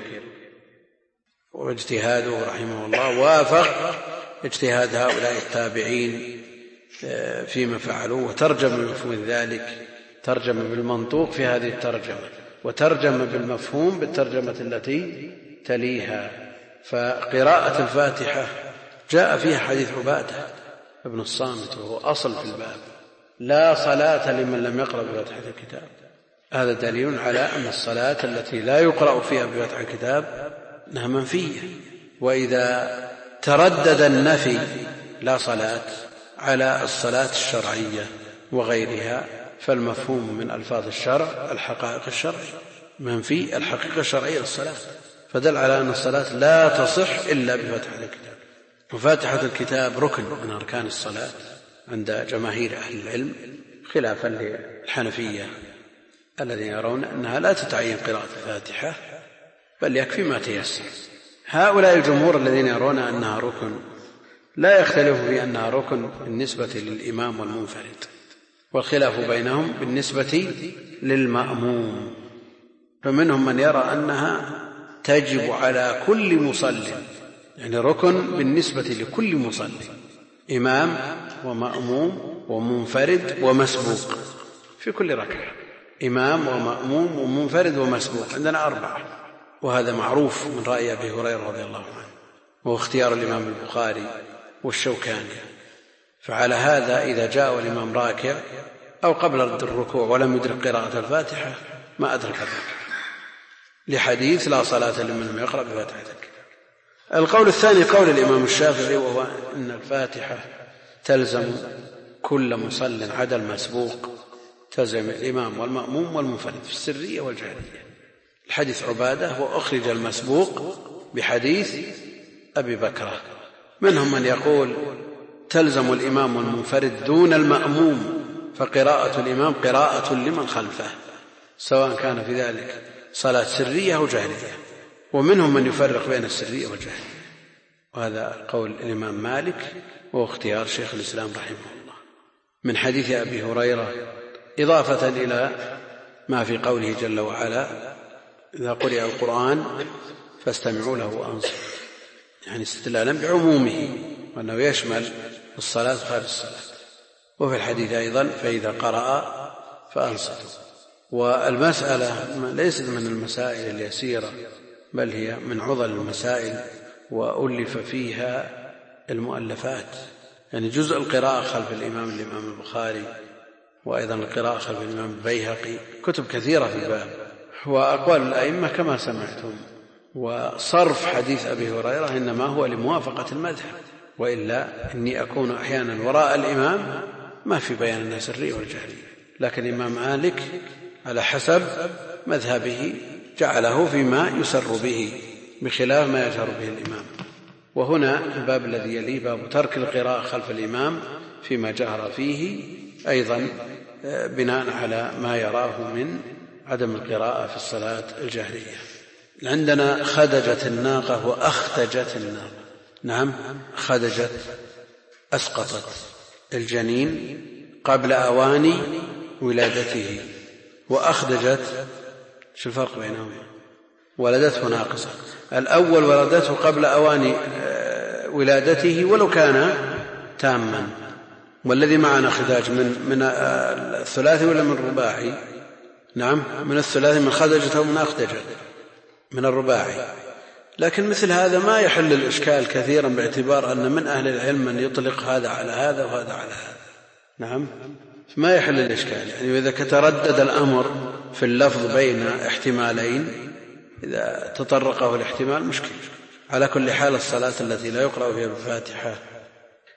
واجتهاده رحمه الله وافق اجتهاد هؤلاء التابعين فيما فعلوا، وترجم بمفهوم ذلك، ترجم بالمنطوق في هذه الترجمة، وترجم بالمفهوم بالترجمة التي تليها. فقراءة الفاتحة جاء فيها حديث عبادة ابن الصامت وهو أصل في الباب: لا صلاة لمن لم يقرأ بفتحة الكتاب. هذا دليل على أن الصلاة التي لا يقرأ فيها بفتح الكتاب أنها منفية. وإذا تردد النفي لا صلاة على الصلاة الشرعية وغيرها فالمفهوم من ألفاظ الشرع الحقائق الشرعية، منفي الحقيقة الشرعية للصلاة، فدل على أن الصلاة لا تصح إلا بفتحة الكتاب. وفاتحة الكتاب ركن من أركان الصلاة عند جماهير أهل العلم، خلافا للحنفية الذين يرون أنها لا تتعين قراءة الفاتحة بل يكفي ما تيسر. هؤلاء الجمهور الذين يرون أنها ركن لا يختلف في أنها ركن بالنسبة للإمام والمنفرد، والخلاف بينهم بالنسبة للمأموم. فمنهم من يرى أنها تجب على كل مصل، يعني ركن بالنسبة لكل مصل، إمام ومأموم ومنفرد ومسبوق في كل ركعة، إمام ومأموم ومنفرد ومسبوق، عندنا 4. وهذا معروف من رأي أبي هريرة رضي الله عنه، وهو اختيار الإمام البخاري والشوكاني. فعلى هذا إذا جاء الإمام راكع أو قبل الركوع ولم يدرك قراءة الفاتحة ما أدرك الركعة، لحديث لا صلاة لمن لم يقرأ بفاتحة الكتاب. القول الثاني قول الإمام الشافعي، وهو أن الفاتحة تلزم كل مصل عدا المسبوق، تلزم الإمام والمأموم والمنفرد في السرية والجهرية. الحديث عبادة وأخرج المسبوق بحديث أبي بكرة. منهم من يقول تلزم الإمام والمنفرد دون المأموم، فقراءة الإمام قراءة لمن خلفه سواء كان في ذلك صلاة سرية أو جهرية. ومنهم من يفرق بين السرية والجهرية، وهذا قول الإمام مالك واختيار شيخ الإسلام رحمه الله من حديث أبي هريرة، إضافة إلى ما في قوله جل وعلا: إذا قرئ القرآن فاستمعوا له وأنصتوا، يعني استدلالا بعمومه وأنه يشمل الصلاة خارج الصلاة. وفي الحديث أيضا: فإذا قرأ فأنصتوا. والمسألة ليست من المسائل اليسيرة، بل هي من عضل المسائل، وألف فيها المؤلفات، يعني جزء القراءة خلف الإمام البخاري، وأيضا القراءة خلف الإمام البيهقي، كتب كثيرة في الباب، وأقوال الأئمة كما سمعتم. وصرف حديث أبي هريرة إنما هو لموافقة المذهب، وإلا إني أكون أحيانا وراء الإمام ما في بيان أنها سرية والجهرية، لكن الإمام مالك على حسب مذهبه جعله فيما يسر به بخلاف ما يجهر به الإمام. وهنا الباب الذي يليه باب ترك القراءة خلف الإمام فيما جهر فيه، أيضا بناء على ما يراه من عدم القراءة في الصلاة الجهرية. عندنا خدجت الناقة وأختجت الناقة. نعم، خدجت أسقطت الجنين قبل أوان ولادته، وأخدجت شو الفرق بينهما؟ ولدته ناقصة. الأول ولدته قبل أوان ولادته ولو كان تاما، والذي معنا خداج من الثلاثي ولا من الرباعي؟ نعم، من الثلاثي، من خدجت ومن أخدجت من الرباعي. لكن مثل هذا ما يحل الإشكال كثيرا، باعتبار أن من أهل العلم من يطلق هذا على هذا وهذا على هذا. نعم، ما يحل الإشكال. يعني إذا تردد الأمر في اللفظ بين احتمالين، إذا تطرقه الاحتمال مشكل. على كل حال الصلاة التي لا يقرأ فيها بالفاتحة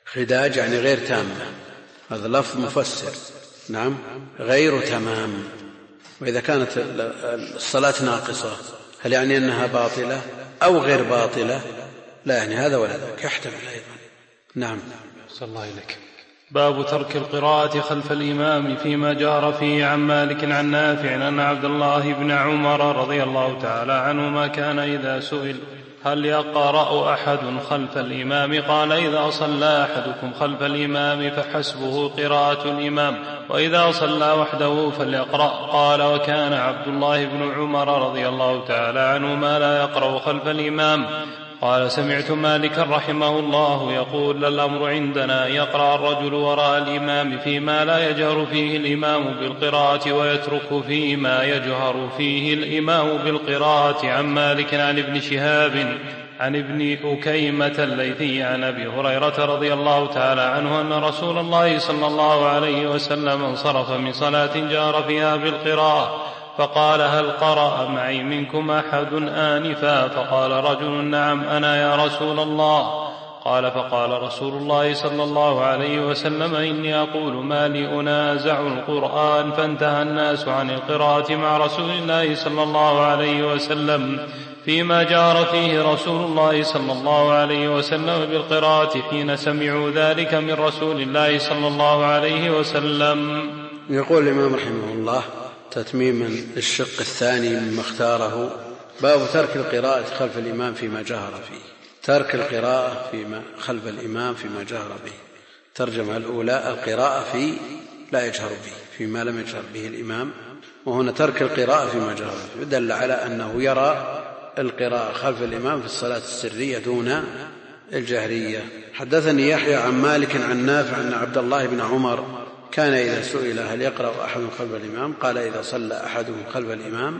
خداج يعني غير تامة، هذا لفظ مفسر. نعم، غير تمام. وإذا كانت الصلاة ناقصة هل يعني أنها باطلة أو غير باطلة؟ لا يعني هذا ولا ذاك، يحتمل أيضا. نعم. صلى الله عليك. باب ترك القراءة خلف الإمام فيما جار فيه عن مالك عن نافع أن عبد الله بن عمر رضي الله تعالى عنهما كان إذا سئل هل يقرأ أحد خلف الإمام قال إذا صلى أحدكم خلف الإمام فحسبه قراءة الإمام، وإذا صلى وحده فليقرأ. قال وكان عبد الله بن عمر رضي الله تعالى عنهما لا يقرأ خلف الإمام. قال سمعت مالكا رحمه الله يقول الأمر عندنا يقرأ الرجل وراء الإمام فيما لا يجهر فيه الإمام بالقراءة ويترك فيما يجهر فيه الإمام بالقراءة. عن مالك عن ابن شهاب عن ابن أكيمة الليثي عن أبي هريرة رضي الله تعالى عنه أن رسول الله صلى الله عليه وسلم انصرف من صلاة جار فيها بالقراءة فقال هل قرأ معي منكم أحد آنفا؟ فقال رجل نعم أنا يا رسول الله. قال فقال رسول الله صلى الله عليه وسلم إني أقول ما لي أنازع القرآن. فانتهى الناس عن القراءة مع رسول الله صلى الله عليه وسلم فيما جار فيه رسول الله صلى الله عليه وسلم بالقراءة حين سمعوا ذلك من رسول الله صلى الله عليه وسلم. يقول الإمام رحمه الله تتميما الشق الثاني مما اختاره: باب ترك القراءة خلف الإمام فيما جهر فيه. ترك القراءة خلف الإمام فيما جهر به. ترجمة الأولى: القراءة في لا يجهر به، فيما لم يجهر به الإمام، وهنا ترك القراءة فيما جهر به، دل على أنه يرى القراءة خلف الإمام في الصلاة السرية دون الجهرية. حدثني يحيى عن مالك عن نافع أن عبد الله بن عمر كان إذا سئل هل يقرأ أحد خلف الإمام قال إذا صلى أحدهم خلف الإمام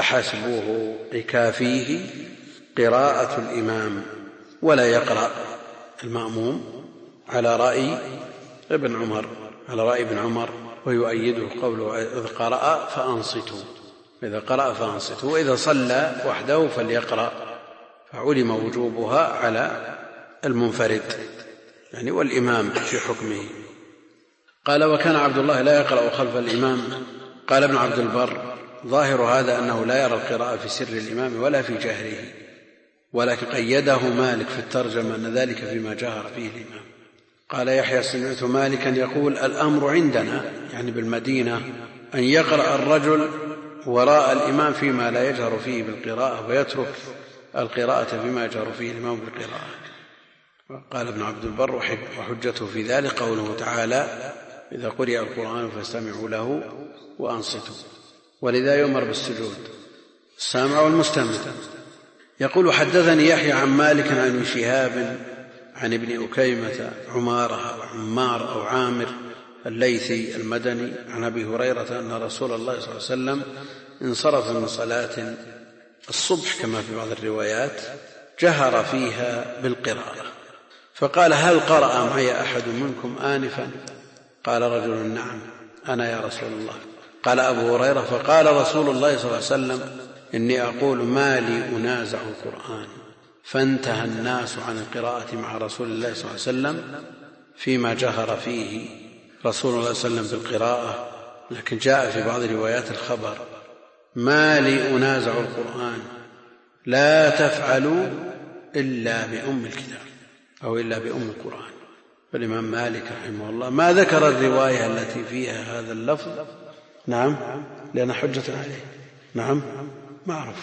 فحاسبوه لكافيه قراءة الإمام ولا يقرأ المأموم، على رأي ابن عمر، ويؤيده قوله إذا قرأ فأنصتوا، وإذا صلى وحده فليقرأ، فعلم وجوبها على المنفرد يعني والإمام في حكمه. قال وكان عبد الله لا يقرأ خلف الإمام. قال ابن عبد البر ظاهر هذا أنه لا يرى القراءة في سر الإمام ولا في جهره، ولكن قيده مالك في الترجمة أن ذلك فيما جهر فيه الإمام. قال يحيى سمعت مالكا يقول الأمر عندنا يعني بالمدينة أن يقرأ الرجل وراء الإمام فيما لا يجهر فيه بالقراءة ويترك القراءة فيما يجهر فيه الإمام بالقراءة. قال ابن عبد البر وحجته في ذلك قوله تعالى إذا قرئ القرآن فاستمعوا له وأنصتوا، ولذا يؤمر بالسجود السامع والمستمع. يقول حدثني يحيى عن مالك عن ابن شهاب عن ابن أكيمة عمار أو عامر الليثي المدني عن أبي هريرة أن رسول الله صلى الله عليه وسلم انصرف من صلاة الصبح كما في بعض الروايات جهر فيها بالقراءة، فقال هل قرأ معي أحد منكم آنفا؟ قال رجل نعم أنا يا رسول الله. قال أبو هريرة فقال رسول الله صلى الله عليه وسلم إني أقول ما لي أنازع القرآن. فانتهى الناس عن القراءة مع رسول الله صلى الله عليه وسلم فيما جهر فيه رسول الله صلى الله عليه وسلم بالقراءة، لكن جاء في بعض روايات الخبر ما لي أنازع القرآن لا تفعلوا إلا بأم الكتاب أو إلا بأم القرآن. فالإمام مالك رحمه الله ما ذكر الرواية التي فيها هذا اللفظ، نعم لأن حجة عليه، نعم معروف،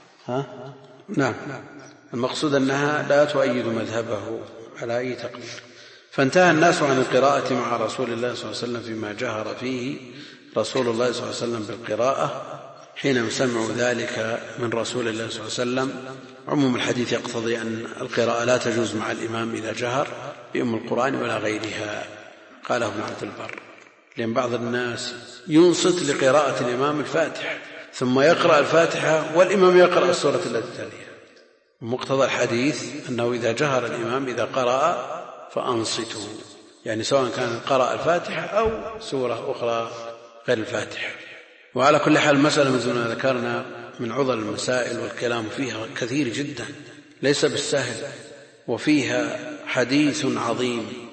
نعم المقصود أنها لا تؤيد مذهبه على أي تقدير. فانتهى الناس عن القراءة مع رسول الله صلى الله عليه وسلم فيما جهر فيه رسول الله صلى الله عليه وسلم بالقراءة حين سمعوا ذلك من رسول الله صلى الله عليه وسلم. عموم الحديث يقتضي أن القراءة لا تجوز مع الإمام إذا جهر بأم القرآن ولا غيرها. قاله ابن عبد البر لأن بعض الناس ينصت لقراءة الإمام الفاتحة ثم يقرأ الفاتحة والإمام يقرأ السورة التي تليها. مقتضى الحديث أنه إذا جهر الإمام إذا قرأ فأنصتوا، يعني سواء كان قرأ الفاتحة أو سورة أخرى غير الفاتحة. وعلى كل حال المسألة مثل ما ذكرنا من عضل المسائل والكلام فيها كثير جدا ليس بالسهل، وفيها حديث عظيم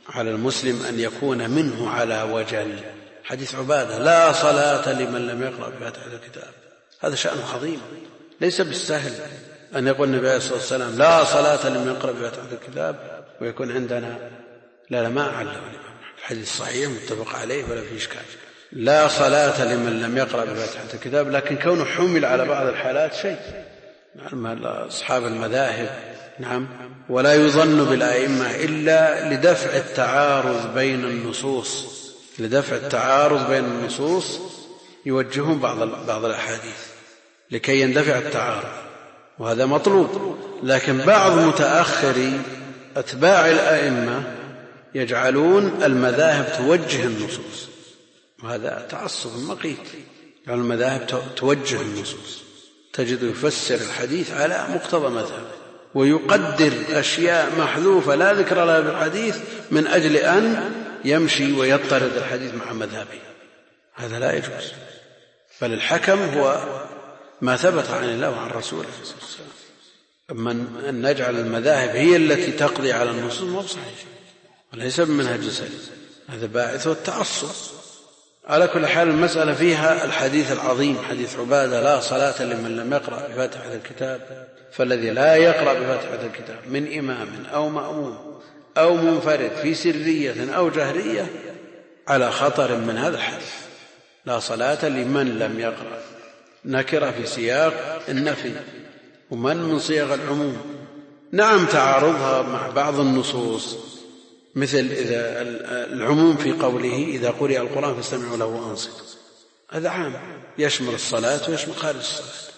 على المسلم أن يكون منه على وجل. حديث عبادة: لا صلاة لمن لم يقرأ بفاتحة الكتاب. هذا شأن عظيم، ليس بالسهل أن يقول النبي عليه الصلاة والسلام: لا صلاة لمن يقرأ بفاتحة الكتاب، ويكون عندنا لا ما أعلم. الحديث صحيح متفق عليه ولا في إشكال. لا صلاة لمن لم يقرأ بفاتحة الكتاب، لكن كونه حمل على بعض الحالات شيء. نعم، أصحاب المذاهب نعم، ولا يظن بالأئمة إلا لدفع التعارض بين النصوص، لدفع التعارض بين النصوص يوجهون بعض الأحاديث لكي يندفع التعارض، وهذا مطلوب. لكن بعض متأخري أتباع الأئمة يجعلون المذاهب توجه النصوص، وهذا تعصب مقيت. يعني المذاهب توجه النصوص، تجد يفسر الحديث على مقتضى مذهبه، ويقدر أشياء محذوفة لا ذكر لها بالحديث من أجل أن يمشي ويضطرد الحديث مع مذهبه. هذا لا يجوز، بل الحكم هو ما ثبت عن الله وعن رسوله صلى الله عليه وسلم. أما أن نجعل المذاهب هي التي تقضي على النصوص ما صحيح، وليس بمنهج سليم، هذا باعث التعصب. على كل حال المسألة فيها الحديث العظيم حديث عبادة: لا صلاة لمن لم يقرأ بفاتحة الكتاب. فالذي لا يقرأ بفاتحة الكتاب من إمام أو مأموم أو منفرد في سرية أو جهرية على خطر من هذا الحديث. لا صلاة لمن لم يقرأ، نكرة في سياق النفي، ومن صيغ العموم. نعم تعارضها مع بعض النصوص، مثل إذا العموم في قوله: إذا قرئ القرآن فاستمعوا له وأنصتوا، هذا عام يشمل الصلاة ويشمل خارج الصلاة.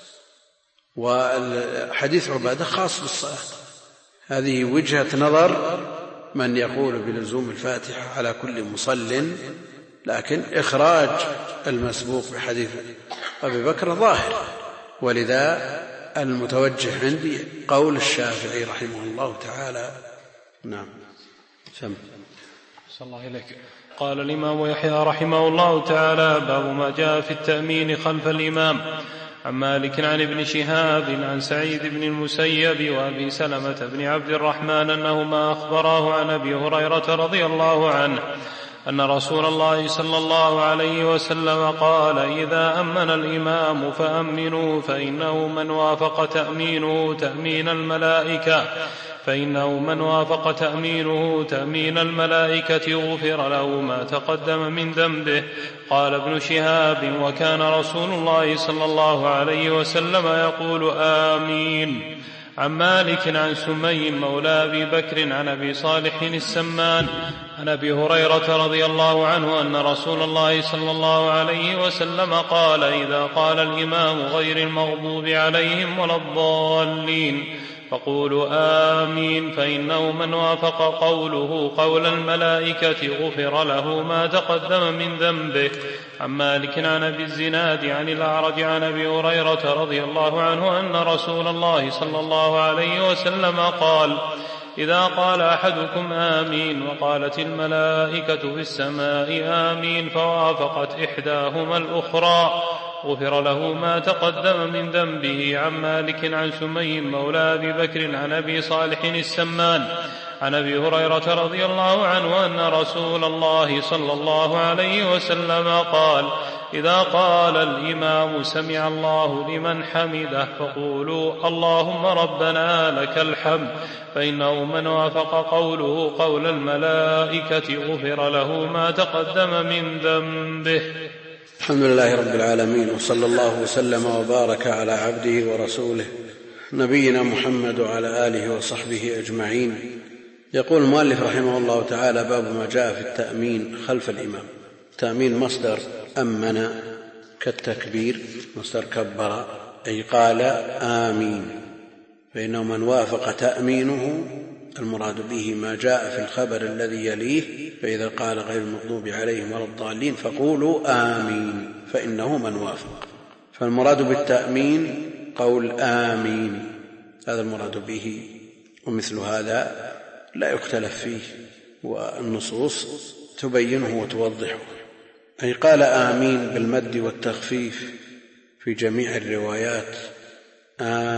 وحديث عبادة خاص بالصلاة. هذه وجهة نظر من يقول بلزوم الفاتحة على كل مصل، لكن إخراج المسبوق بحديث أبي بكر ظاهر، ولذا المتوجه عندي قول الشافعي رحمه الله تعالى. نعم. صلى الله إليك. قال الإمام يحيى رحمه الله تعالى: باب ما جاء في التأمين خلف الإمام. عن مالك عن ابن شهاب عن سعيد بن المسيب وأبي سلمة بن عبد الرحمن أنهما أخبراه عن أبي هريرة رضي الله عنه أن رسول الله صلى الله عليه وسلم قال: إذا أمن الإمام فأمنوا، فإنه من وافق تأمينه تأمين الملائكة غفر له ما تقدم من ذنبه. قال ابن شهاب: وكان رسول الله صلى الله عليه وسلم يقول: آمين. عن مالك عن سمي مولى أبي بكر عن أبي صالح السمان عن أبي هريرة رضي الله عنه أن رسول الله صلى الله عليه وسلم قال: إذا قال الإمام غير المغضوب عليهم ولا الضالين فقولوا آمين، فإنه من وافق قوله قول الملائكة غفر له ما تقدم من ذنبه. عن مالك عن أبي الزناد عن الأعرج عن أبي هريرة رضي الله عنه أن رسول الله صلى الله عليه وسلم قال: إذا قال أحدكم آمين وقالت الملائكة في السماء آمين فوافقت إحداهما الأخرى غفر له ما تقدم من ذنبه. عن مالك عن سمي مولى أبي بكر عن أبي صالح السمان عن أبي هريرة رضي الله عنه أن رسول الله صلى الله عليه وسلم قال: إذا قال الإمام سمع الله لمن حمده فقولوا اللهم ربنا لك الحمد، فإنه من وافق قوله قول الملائكة غفر له ما تقدم من ذنبه. الحمد لله رب العالمين، وصلى الله وسلم وبارك على عبده ورسوله نبينا محمد وعلى آله وصحبه أجمعين. يقول المؤلف رحمه الله تعالى: باب ما جاء في التأمين خلف الإمام. التأمين مصدر أمن كالتكبير، مصدر كبر أي قال آمين، فإنه من وافق تأمينه المراد به ما جاء في الخبر الذي يليه: فإذا قال غير المغضوب عليهم ولا الضالين فقولوا آمين، فإنه من وافق. فالمراد بالتأمين قول آمين، هذا المراد به، ومثل هذا لا يختلف فيه، والنصوص تبينه وتوضحه. أي قال آمين بالمد والتخفيف في جميع الروايات،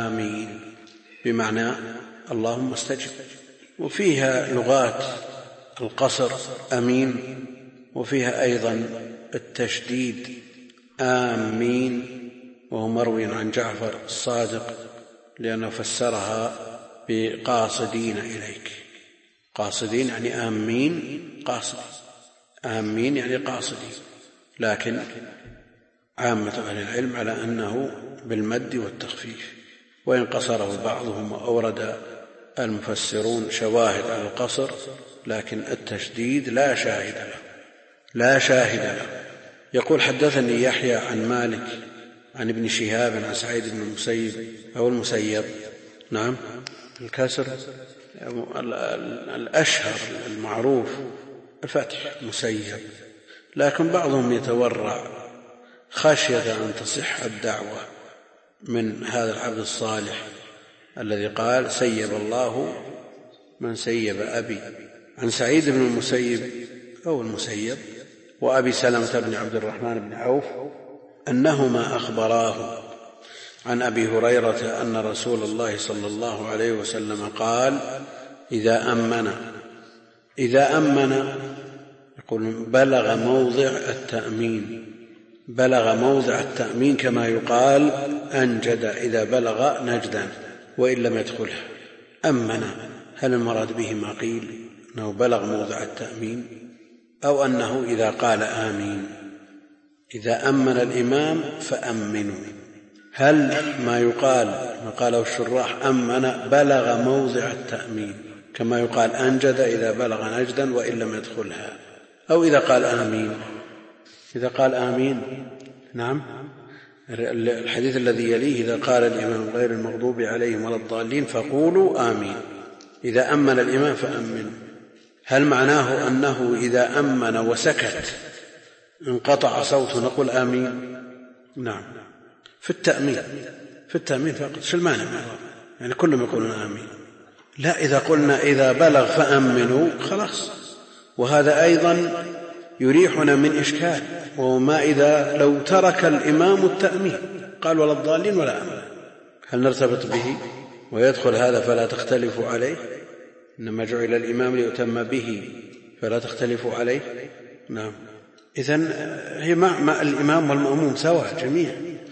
آمين بمعنى اللهم استجب. وفيها لغات القصر أمين، وفيها أيضا التشديد آمين، وهو مروي عن جعفر الصادق لأنه فسرها بقاصدين إليك. قاصدين يعني آمين قاصدين، آمين يعني قاصدين، لكن عامة أهل العلم على أنه بالمد والتخفيف، وإن قصره بعضهم وأورد المفسرون شواهد على القصر، لكن التشديد لا شاهد له، لا شاهد له. يقول حدثني يحيى عن مالك عن ابن شهاب عن سعيد بن المسيب أو المسيب، نعم الكسر الأشهر المعروف الفتح مسيب، لكن بعضهم يتورع خشية أن تصح الدعوة من هذا العبد الصالح الذي قال سيب الله من سيب أبي، عن سعيد بن المسيب أو المسيب وأبي سلمة بن عبد الرحمن بن عوف أنهما أخبراه عن أبي هريرة أن رسول الله صلى الله عليه وسلم قال إذا أمن يقول بلغ موضع التأمين، بلغ موضع التأمين كما يقال أنجد إذا بلغ نجدا وإن لم يدخلها. أمن، هل المراد به ما قيل أنه بلغ موضع التأمين، أو أنه إذا قال آمين؟ إذا أمن الإمام فأمنوا، هل ما يقال ما قاله الشراح أمن بلغ موضع التأمين كما يقال أنجد إذا بلغ نجدا وإن لم يدخلها، أو إذا قال آمين؟ إذا قال آمين نعم. الحديث الذي يليه إذا قال الإمام غير المغضوب عليهم ولا الضالين فقولوا آمين، إذا أمن الإمام فأمنوا. هل معناه أنه إذا أمن وسكت انقطع صوته نقول آمين؟ نعم، في التأمين فقط. شو المانع يعني كلهم يقولون آمين؟ لا، إذا قلنا إذا بلغ فأمنوا خلاص. وهذا أيضا يريحنا من إشكال، وما إذا لو ترك الإمام التأمين قال ولا الضالين ولا أمن، هل نرتبط به ويدخل هذا فلا تختلفوا عليه؟ إنما جعل الإمام ليؤتم به فلا تختلفوا عليه. نعم، إذن هي مع الإمام والمأموم سواء جميع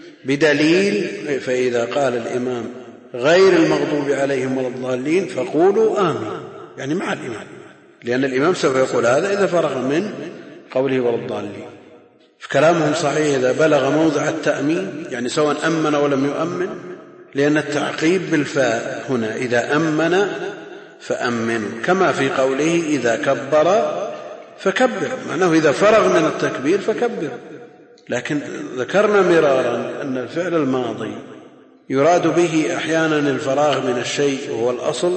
بدليل. فإذا قال الإمام غير المغضوب عليهم ولا الضالين فقولوا آمين، يعني مع الإمام، لأن الإمام سوف يقول هذا إذا فرغ من قوله ولا الضالين. فكلامهم صحيح إذا بلغ موضع التأمين، يعني سواء أمن ولم يؤمن، لأن التعقيب بالفاء هنا إذا أمن فأمنوا، كما في قوله إذا كبر فكبر، معناه إذا فرغ من التكبير فكبر. لكن ذكرنا مرارا أن الفعل الماضي يراد به أحيانا الفراغ من الشيء وهو الأصل،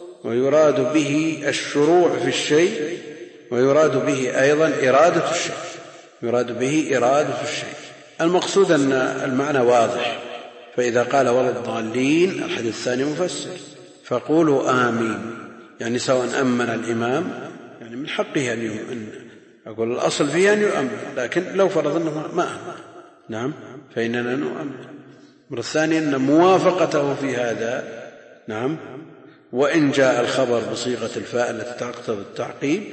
ويراد به الشروع في الشيء، ويراد به أيضا إرادة الشيء، يراد به إرادة الشيء. المقصود أن المعنى واضح. فإذا قال ولا الضالين الحديث الثاني مفسر، فقولوا آمين، يعني سواء أمن الإمام، يعني من حقه أن أقول الأصل فيه أن يؤمن، لكن لو فرض أنه ما أمن نعم فإننا نؤمن. مرة ثانية أن موافقته في هذا نعم، وإن جاء الخبر بصيغة الفاء التي تقتضي التعقيب،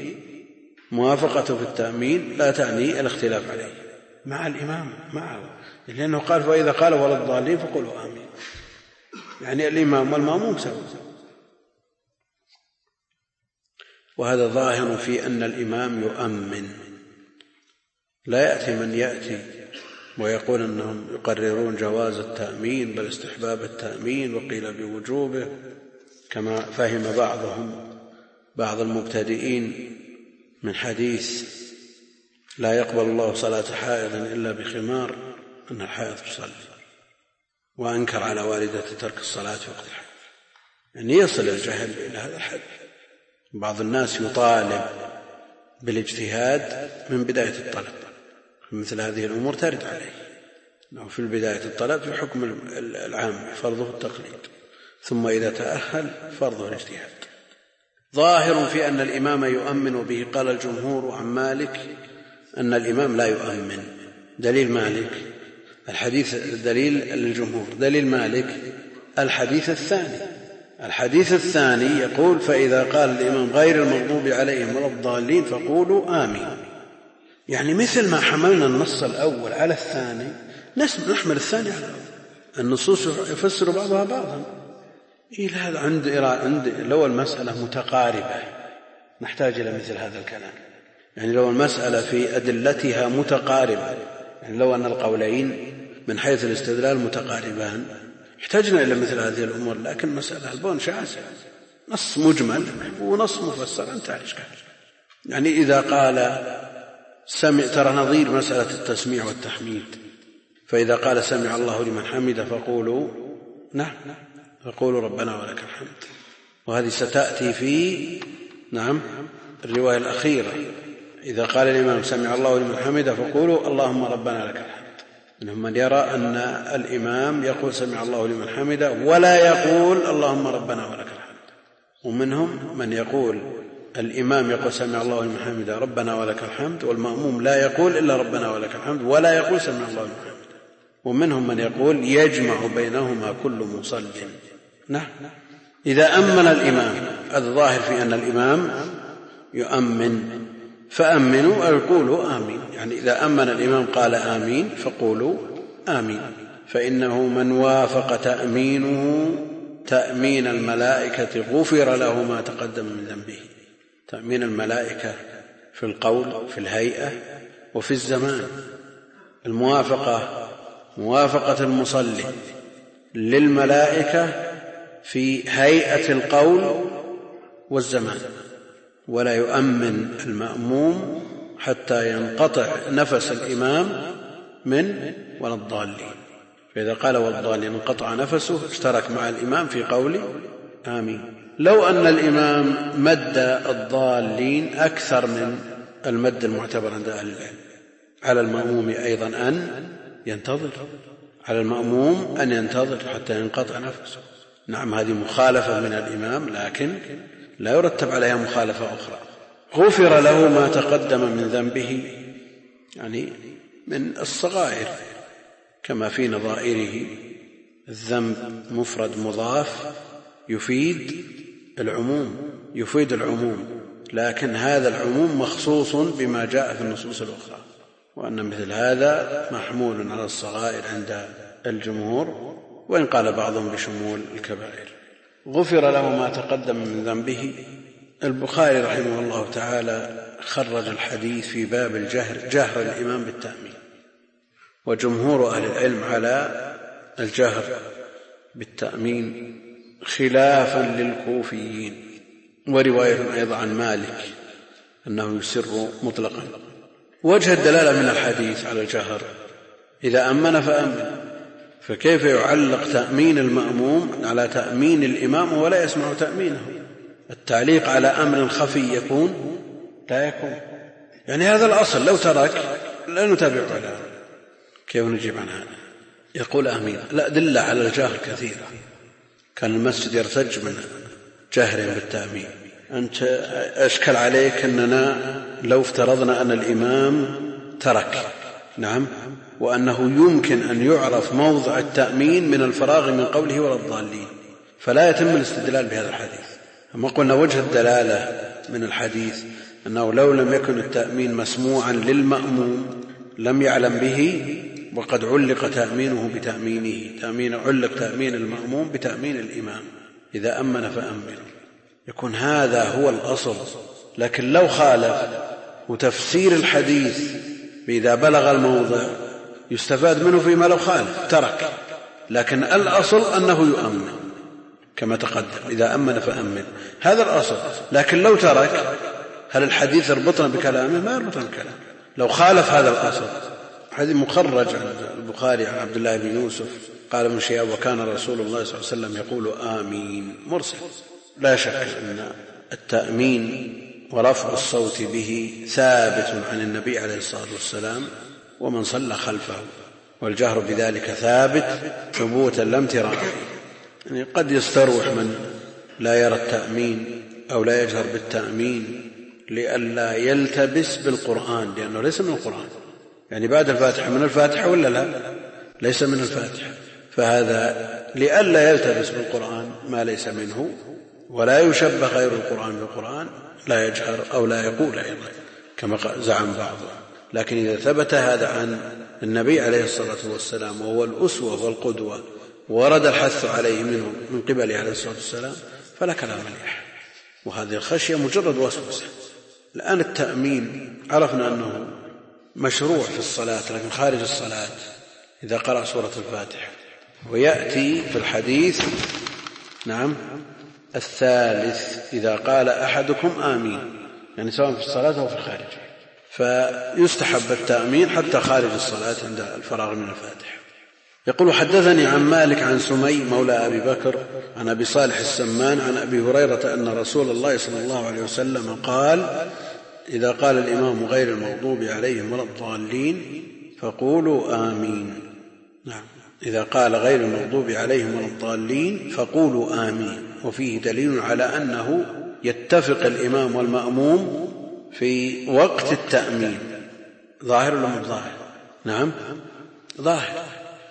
موافقته في التأمين لا تعني الاختلاف عليه مع الإمام معه، لأنه قال فإذا قال ولا الضالين فقولوا آمين، يعني الإمام والمأموم سواء. وهذا ظاهر في أن الإمام يؤمن، لا يأتي من يأتي ويقول أنهم يقررون جواز التأمين بل استحباب التأمين وقيل بوجوبه، كما فهم بعض المبتدئين من حديث لا يقبل الله صلاة حائض إلا بخمار أن الحائض تصلي، وأنكر على والدة ترك الصلاة في وقت الحائض. يعني يصل الجهل إلى هذا الحد. بعض الناس يطالب بالاجتهاد من بداية الطلب، مثل هذه الأمور ترد عليه في البداية الطلب في حكم العام فرضه التقليد، ثم إذا تأهل فرضه الاجتهاد. ظاهر في أن الإمام يؤمن به. قال الجمهور عن مالك أن الإمام لا يؤمن. دليل مالك الحديث، دليل الجمهور، دليل مالك الحديث الثاني الحديث الثاني يقول فإذا قال الإمام غير المغضوب عليهم ولا الضالين فقولوا آمين. يعني مثل ما حملنا النص الأول على الثاني نحمل الثاني على الأول. النصوص يفسر بعضها بعضا. إلى هذا عند لو المسألة متقاربة نحتاج إلى مثل هذا الكلام. يعني لو المسألة في أدلتها متقاربة، يعني لو أن القولين من حيث الاستدلال متقاربان احتاجنا إلى مثل هذه الأمور. لكن مسألة البون شاسع، نص مجمل ونص مفسر انتهى الإشكال. يعني إذا قال ترى نظير مسألة التسميع والتحميد، فإذا قال سمع الله لمن حمده فقولوا نعم، فقولوا ربنا ولك الحمد. وهذه ستأتي في الرواية الأخيرة. إذا قال الإمام سمع الله لمن حمده فقولوا اللهم ربنا لك الحمد. منهم من يرى أن الإمام يقول سمع الله لمن حمده ولا يقول اللهم ربنا ولك الحمد، ومنهم من يقول الإمام يقول سمع الله لمن حمده ربنا ولك الحمد، والمأموم لا يقول إلا ربنا ولك الحمد ولا يقول سمع الله لمن حمده. ومنهم من يقول يجمع بينهما كل مصل. إذا أمن الإمام، الظاهر في أن الإمام يؤمن فأمنوا أو قولوا آمين. يعني إذا أمن الإمام قال آمين فقولوا آمين، فإنه من وافق تأمينه تأمين الملائكة غفر له ما تقدم من ذنبه. تأمين الملائكة في القول في الهيئة وفي الزمان. موافقة المصلي للملائكة في هيئة القول والزمان، ولا يؤمن المأموم حتى ينقطع نفس الإمام من ولا الضالين. فإذا قال والضالين انقطع نفسه اشترك مع الإمام في قول آمين. لو أن الإمام مد الضالين أكثر من المد المعتبر عند أهل العلم، على المأموم أيضا أن ينتظر، على المأموم أن ينتظر حتى ينقطع نفسه. نعم، هذه مخالفة من الإمام لكن لا يرتب عليها مخالفة أخرى. غفر له ما تقدم من ذنبه، يعني من الصغائر كما في نظائره. الذنب مفرد مضاف يفيد العموم، لكن هذا العموم مخصوص بما جاء في النصوص الأخرى، وأن مثل هذا محمول على الصغائر عند الجمهور، وإن قال بعضهم بشمول الكبائر. غفر له ما تقدم من ذنبه. البخاري رحمه الله تعالى خرج الحديث في باب جهر الإمام بالتأمين، وجمهور أهل العلم على الجهر بالتأمين خلافا للكوفيين. ورواية أيضا عن مالك أنه يسر مطلقا. وجه الدلالة من الحديث على الجهر إذا أمن فأمن، فكيف يعلق تأمين المأموم على تأمين الإمام ولا يسمع تأمينه؟ التعليق على أمر خفي يكون لا يكون. يعني هذا الأصل لو ترك لا نتابعه على. كيف نجيب عن هذا؟ يقول آمين. لا، دل على الجهر كثيرا. كان المسجد يرتج من جهر بالتأمين. أنت أشكل عليك أننا لو افترضنا أن الإمام ترك، نعم، وأنه يمكن أن يعرف موضع التأمين من الفراغ من قوله ولا الضالين، فلا يتم الاستدلال بهذا الحديث. أما قلنا وجه الدلالة من الحديث أنه لو لم يكن التأمين مسموعا للمأموم لم يعلم به، وقد علق تأمينه بتأمينه، علق تأمين المأموم بتأمين الإمام. إذا أمن فأمن، يكون هذا هو الأصل. لكن لو خالف، وتفسير الحديث إذا بلغ الموضع يستفاد منه فيما لو خالف ترك، لكن الأصل أنه يؤمن كما تقدم. إذا أمن فأمن، هذا الأصل. لكن لو ترك، هل الحديث يربطنا بكلامه؟ ما يربطنا بكلامه لو خالف هذا الأصل. هذه مخرج عند البخاري عن عبد الله بن يوسف قال ابن شهاب وكان رسول الله صلى الله عليه وسلم يقول آمين مرسل. لا شك أن التأمين ورفع الصوت به ثابت عن النبي عليه الصلاة والسلام ومن صلى خلفه، والجهر بذلك ثابت ثبوتا لا امتراء. يعني قد يستروح من لا يرى التأمين أو لا يجهر بالتأمين لئلا يلتبس بالقرآن، لأنه ليس من القرآن. يعني بعد الفاتحة من الفاتحة ولا لا؟ ليس من الفاتحة، فهذا لئلا يلتبس بالقرآن ما ليس منه ولا يشبه غير القرآن بالقرآن لا يجهر أو لا يقول أيضا كما زعم بعضهم. لكن إذا ثبت هذا عن النبي عليه الصلاة والسلام وهو الأسوة والقدوة ورد الحث عليه منه من قبله عليه الصلاة والسلام فلا كلام مليح. وهذه الخشية مجرد وسوسة. الآن التأمين عرفنا أنه مشروع في الصلاة، لكن خارج الصلاة إذا قرأ سورة الفاتحة ويأتي في الحديث نعم الثالث إذا قال أحدكم آمين، يعني سواء في الصلاة أو في الخارج، فيستحب التأمين حتى خارج الصلاة عند الفراغ من الفاتحة. يقول حدثني عن مالك عن سمي مولى أبي بكر عن أبي صالح السمان عن أبي هريرة أن رسول الله صلى الله عليه وسلم قال إذا قال الإمام غير المغضوب عليهم ولا الضالين فقولوا آمين. نعم، إذا قال غير المغضوب عليهم ولا الضالين فقولوا آمين. وفيه دليل على أنه يتفق الإمام والمأموم في وقت التأمين. ظاهر ولا مش ظاهر؟ نعم ظاهر.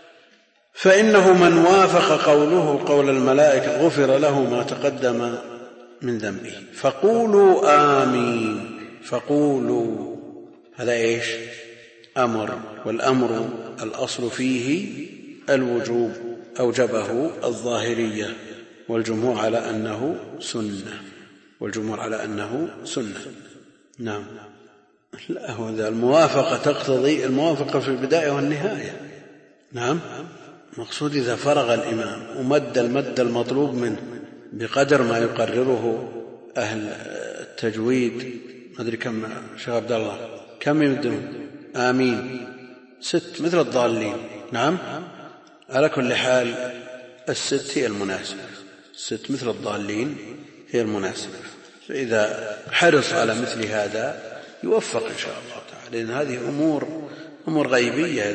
فإنه من وافق قوله قول الملائكة غفر له ما تقدم من ذنبه. فقولوا آمين. فقولوا هذا إيش؟ أمر، والأمر الأصل فيه الوجوب، أوجبه الظاهرية والجمهور على أنه سنة، والجمهور على أنه سنة. نعم، لا هو ذا الموافقة تقتضي الموافقة في البداية والنهاية. نعم، مقصود إذا فرغ الإمام ومد المد المطلوب منه بقدر ما يقرره أهل التجويد، ما أدري كم شيخ عبد الله كم يمدون آمين 6 مثل الضالين. نعم، على كل حال 6 هي المناسبة، 6 مثل الضالين هي المناسبة. فإذا حرص على مثل هذا يوفق إن شاء الله تعالى، لأن هذه أمور غيبية.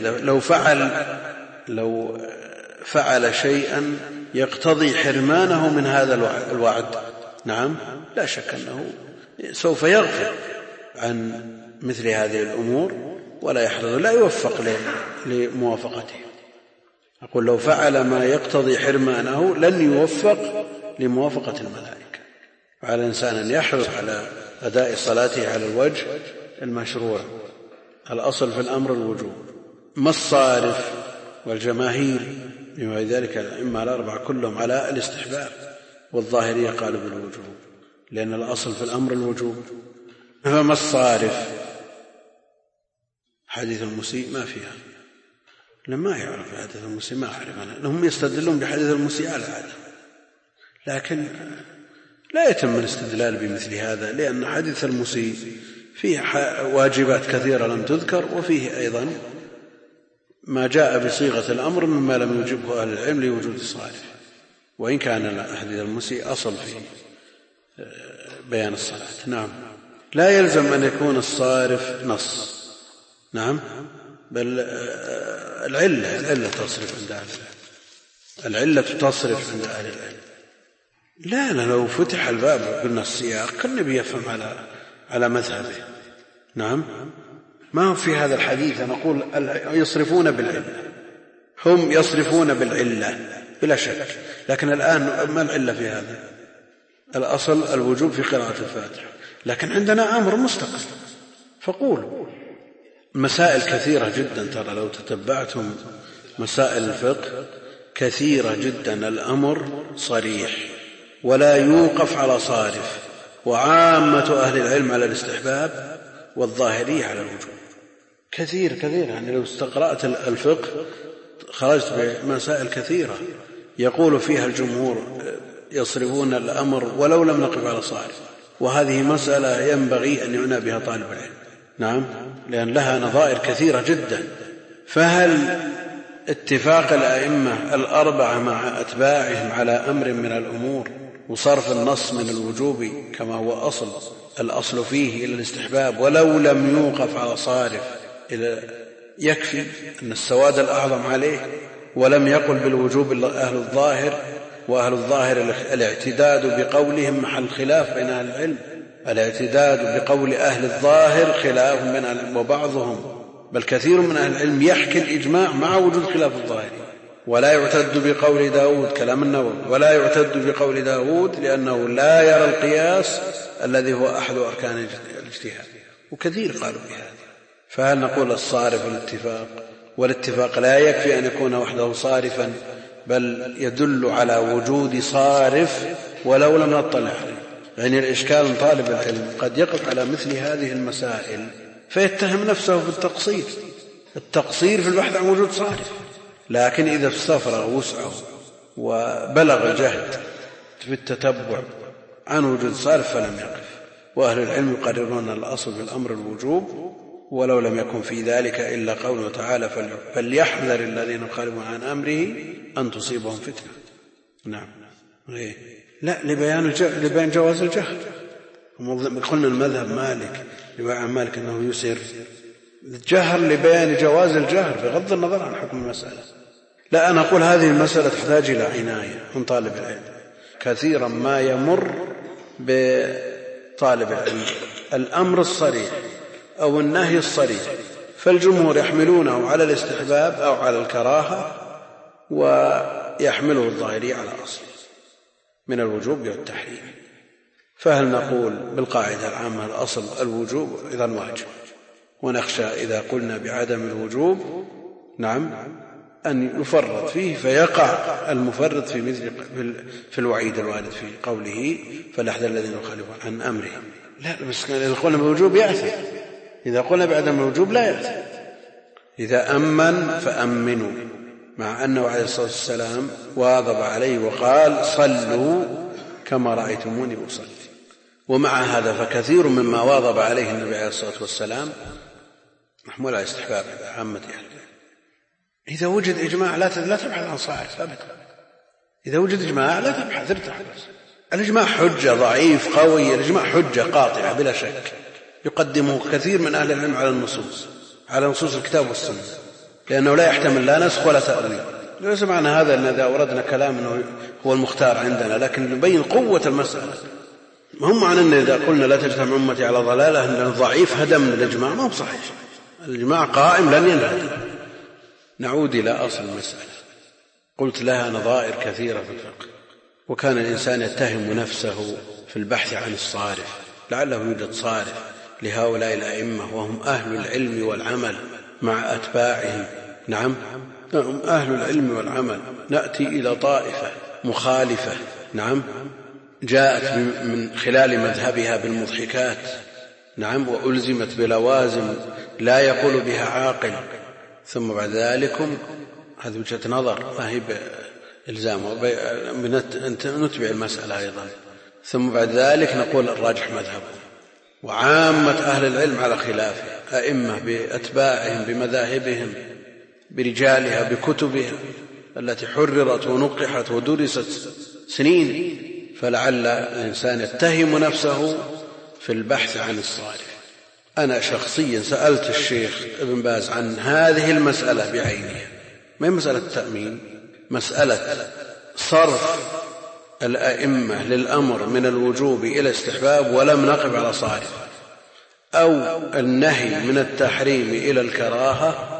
لو فعل شيئا يقتضي حرمانه من هذا الوعد، نعم لا شك أنه سوف يغفر عن مثل هذه الأمور ولا يحرص، لا يوفق لموافقته. أقول لو فعل ما يقتضي حرمانه لن يوفق لموافقة الملائكة. وعلى الإنسان أن يحرص على أداء صلاته على الوجه المشروع. الأصل في الأمر الوجوب. ما الصارف والجماهير بما ذلك الأئمة الأربعة كلهم على الاستحباب، والظاهرية قالوا بالوجوب لأن الأصل في الأمر الوجوب. فما الصارف؟ حديث المسيء ما فيها، لما يعرف حديث المسيء ما أعرف أنا، لهم يستدلون بحديث المسيء على هذا، لكن لا يتم الاستدلال بمثل هذا، لأن حديث المسيء فيه واجبات كثيرة لم تذكر، وفيه أيضا ما جاء بصيغة الأمر مما لم يجبه أهل العلم لوجود الصارف، وإن كان حديث المسيء أصل في بيان الصلاة. نعم، لا يلزم أن يكون الصارف نص. نعم، بل العلة تصرف عند أهل العلم، العلة تصرف عند أهل العلم. لا لو فتح الباب قلنا السياق كان النبي يفهم على مذهبه. نعم، ما هو في هذا الحديث نقول يصرفون بالعلة، هم يصرفون بالعلة بلا شك، لكن الآن ما العلة في هذا؟ الأصل الوجوب في قراءة الفاتحة، لكن عندنا أمر مستقل. فقولوا مسائل كثيرة جدا، ترى لو تتبعتم مسائل الفقه كثيرة جدا الأمر صريح ولا يوقف على صارف، وعامة أهل العلم على الاستحباب والظاهرية على الوجوب. كثير يعني لو استقرأت الفقه خرجت بمسائل كثيرة يقول فيها الجمهور يصرفون الأمر ولو لم نقف على صارف، وهذه مسألة ينبغي أن يعنى بها طالب العلم. نعم، لأن لها نظائر كثيرة جدا. فهل اتفاق الأئمة الأربعة مع أتباعهم على أمر من الأمور وصرف النص من الوجوب كما هو الأصل فيه إلى الاستحباب ولو لم يوقف على صارف يكفي أن السواد الأعظم عليه، ولم يقل بالوجوب أهل الظاهر، وأهل الظاهر الاعتداد بقولهم محل خلاف بين أهل العلم، الاعتداد بقول أهل الظاهر خلاف من وبعضهم بل كثير من أهل العلم يحكي الإجماع مع وجود خلاف الظاهر، ولا يعتد بقول داود كلام النووي، ولا يعتد بقول داود لأنه لا يرى القياس الذي هو أحد أركان الاجتهاد، وكثير قالوا بهذا. فهل نقول الصارف الاتفاق؟ والاتفاق لا يكفي أن يكون وحده صارفا، بل يدل على وجود صارف ولو لم نطلع عليه. يعني الإشكال طالب العلم قد يقف على مثل هذه المسائل فيتهم نفسه في التقصير في البحث عن وجود صارف، لكن إذا استفرغ وسعه وبلغ الجهد في التتبع عن وجود صارف فلم يقف. وأهل العلم يقررون الأصل في الأمر الوجوب، ولو لم يكن في ذلك إلا قوله تعالى فليحذر الذين يخالفون عن أمره أن تصيبهم فتنة. نعم. لا، لبيان جواز الجهل. قلنا المذهب مالك عن مالك أنه يسر الجهر لبيان جواز الجهر بغض النظر عن حكم المسألة. لا، أنا أقول هذه المسألة تحتاج إلى عناية من طالب العلم. كثيرا ما يمر بطالب العلم الأمر الصريح أو النهي الصريح، فالجمهور يحملونه على الاستحباب أو على الكراهة، ويحمله الظاهري على أصل من الوجوب والتحريم. فهل نقول بالقاعدة العامة الأصل الوجوب إذا واجب، ونخشى إذا قلنا بعدم الوجوب نعم أن يفرط فيه فيقع المفرط في الوعيد الوارد في قوله فليحذر الذين يخالفون عن أمره. لا، بس إذا قلنا بالوجوب يأثم، إذا قلنا بعدم الوجوب لا يأثم. إذا أمن فأمنوا، مع أنه عليه الصلاة والسلام واظب عليه وقال صلوا كما رأيتموني أصلي. ومع هذا فكثير مما واظب عليه النبي عليه الصلاة والسلام محمول على استحباب عامة أهل. إذا وجد إجماع لا تبحث عن صارف أبدا. إذا وجد إجماع لا تبحث، ارتاح. الإجماع حجة ضعيف قوي، الإجماع حجة قاطعة بلا شك، يقدمه كثير من أهل العلم على نصوص الكتاب والسنة، لأنه لا يحتمل لا نسخ ولا تأويل. ليس معنى هذا أن إذا أردنا كلام أنه هو المختار عندنا، لكن نبين قوة المسألة. ما هم معنى أن إذا قلنا لا تجتمع أمتي على ضلالة أن الضعيف هدم الإجماع، ما هو صحيح. الإجماع قائم لن ينهدم. نعود إلى أصل المسألة. قلت لها نظائر كثيرة في الفقه، وكان الإنسان يتهم نفسه في البحث عن الصارف، لعله يوجد صارف لهؤلاء الأئمة وهم أهل العلم والعمل مع أتباعهم. نعم، هم أهل العلم والعمل. نأتي إلى طائفة مخالفة نعم جاءت من خلال مذهبها بالمضحكات نعم، وألزمت بلوازم لا يقول بها عاقل، ثم بعد ذلك هذه وجهة نظر ما هي بإلزام، نتبع المسألة أيضا، ثم بعد ذلك نقول الراجح مذهبه. وعامة أهل العلم على خلافه، أئمة بأتباعهم بمذاهبهم برجالها بكتبها التي حررت ونقحت ودرست سنين. فلعل الإنسان يتهم نفسه في البحث عن الصارف. أنا شخصيا سألت الشيخ ابن باز عن هذه المسألة بعينها، ما هي مسألة التأمين، مسألة صرف الأئمة للأمر من الوجوب إلى استحباب ولم نقف على صارف، أو النهي من التحريم إلى الكراهة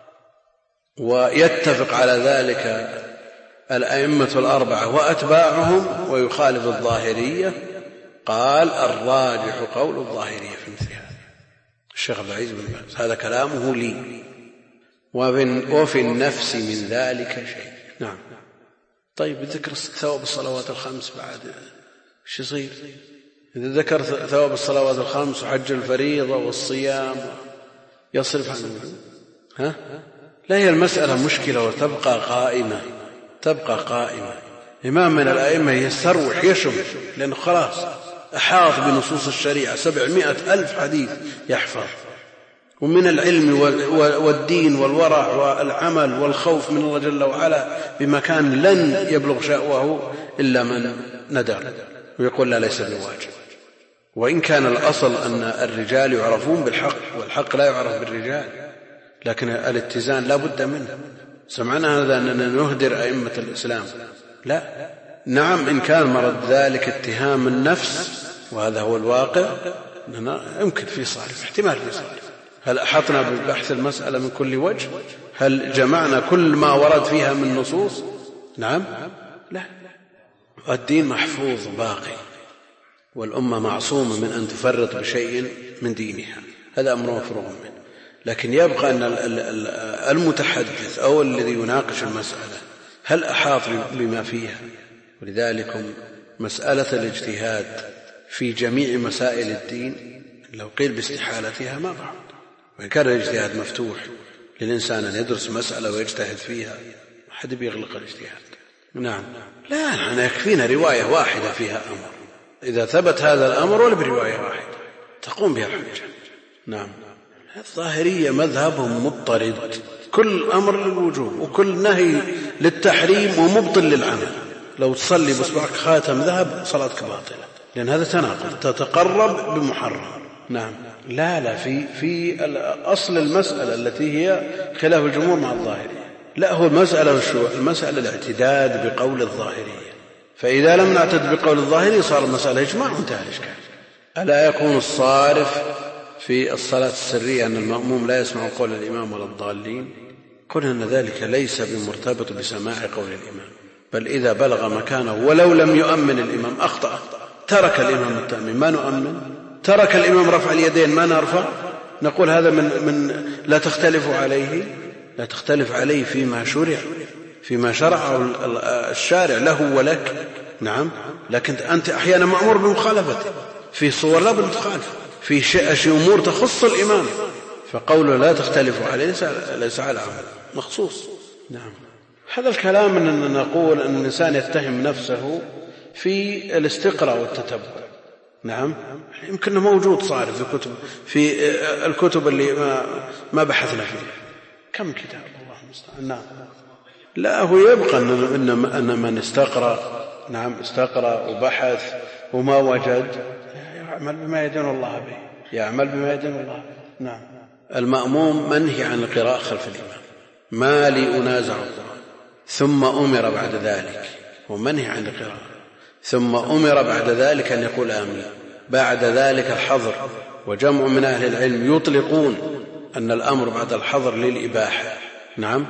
ويتفق على ذلك الأئمة الأربعة وأتباعهم ويخالف الظاهرية. قال الراجح قول الظاهرية في مثل هذا. الشيخ عبد العزيز بن باز هذا كلامه لي، وفي النفس من ذلك شيء. نعم. طيب ذكر ثواب الصلوات الخمس بعد ايش يصير؟ إذا ذكر ثواب الصلوات الخمس وحج الفريضة والصيام يصرف عنه، لا، هي المسألة مشكلة وتبقى قائمة. إمام من الأئمة يستروح يشم، لأنه خلاص أحاط بنصوص الشريعة 700,000 حديث يحفظ، ومن العلم والدين والورع والعمل والخوف من الله جل وعلا بمكان لن يبلغ شأوه إلا من ندر ويقول لا ليس بواجب. وإن كان الأصل أن الرجال يعرفون بالحق والحق لا يعرف بالرجال، لكن الاتزان لا بد منه. سمعنا هذا أننا نهدر أئمة الإسلام، لا، نعم، إن كان مرض ذلك اتهام النفس وهذا هو الواقع، يمكن في صارف، احتمال في صارف، هل أحطنا ببحث المسألة من كل وجه؟ هل جمعنا كل ما ورد فيها من نصوص؟ نعم، لا. الدين محفوظ باقي، والأمة معصومة من أن تفرط بشيء من دينها، هذا أمر مفروغ منه. لكن يبقى أن المتحدث أو الذي يناقش المسألة هل أحاط بما فيها؟ ولذلك مسألة الاجتهاد في جميع مسائل الدين لو قيل باستحالتها ما بعد، وإن كان الاجتهاد مفتوح للإنسان أن يدرس مسألة ويجتهد فيها، ما حد بيغلق الاجتهاد. نعم، لا، أنا يكفينا رواية واحدة فيها أمر، إذا ثبت هذا الأمر ولا برواية واحدة تقوم بها الحجة. نعم. الظاهرية مذهبهم مضطرد، كل أمر للوجوب وكل نهي للتحريم ومبطل للعمل. لو تصلي بإصبعك خاتم ذهب صلاتك باطلة، لأن هذا تناقض، تتقرب بمحرم. نعم، لا في أصل المسألة التي هي خلاف الجمهور مع الظاهرية، لا، هو المسألة الاعتداد بقول الظاهرية، فإذا لم نعتد بقول الظاهري صار المسألة إجماع وانتهى الإشكال. ألا يكون الصارف في الصلاة السرية أن المأموم لا يسمع قول الإمام ولا الضالين؟ قلنا أن ذلك ليس بمرتبط بسماع قول الإمام، بل إذا بلغ مكانه ولو لم يؤمن الإمام أخطأ، ترك الإمام التأمين ما نؤمن، ترك الإمام رفع اليدين ما نرفع، نقول هذا من لا تختلف عليه فيما شرعه الشارع له ولك. نعم، لكن أنت أحيانا مأمور بمخالفته في صور لا بد تخالف، في أمور تخص الإمام، فقوله لا تختلف عليه ليس على عمل مخصوص. نعم، هذا الكلام أننا نقول أن الإنسان يتهم نفسه في الاستقراء والتتبع. نعم، يمكن موجود صارف في الكتب اللي ما بحثنا فيها، كم كتاب الله المستعان. نعم، لا، هو يبقى أن من استقرأ، نعم، استقرأ وبحث وما وجد يعمل بما يدين الله به، نعم. المأموم منهي عن القراءة خلف الإمام، ما لي أنازع القرآن، ثم أمر بعد ذلك، ومنهي عن القراءة، ثم أمر بعد ذلك أن يقول آمين، بعد ذلك الحظر. وجمع من أهل العلم يطلقون أن الأمر بعد الحظر للإباحة. نعم،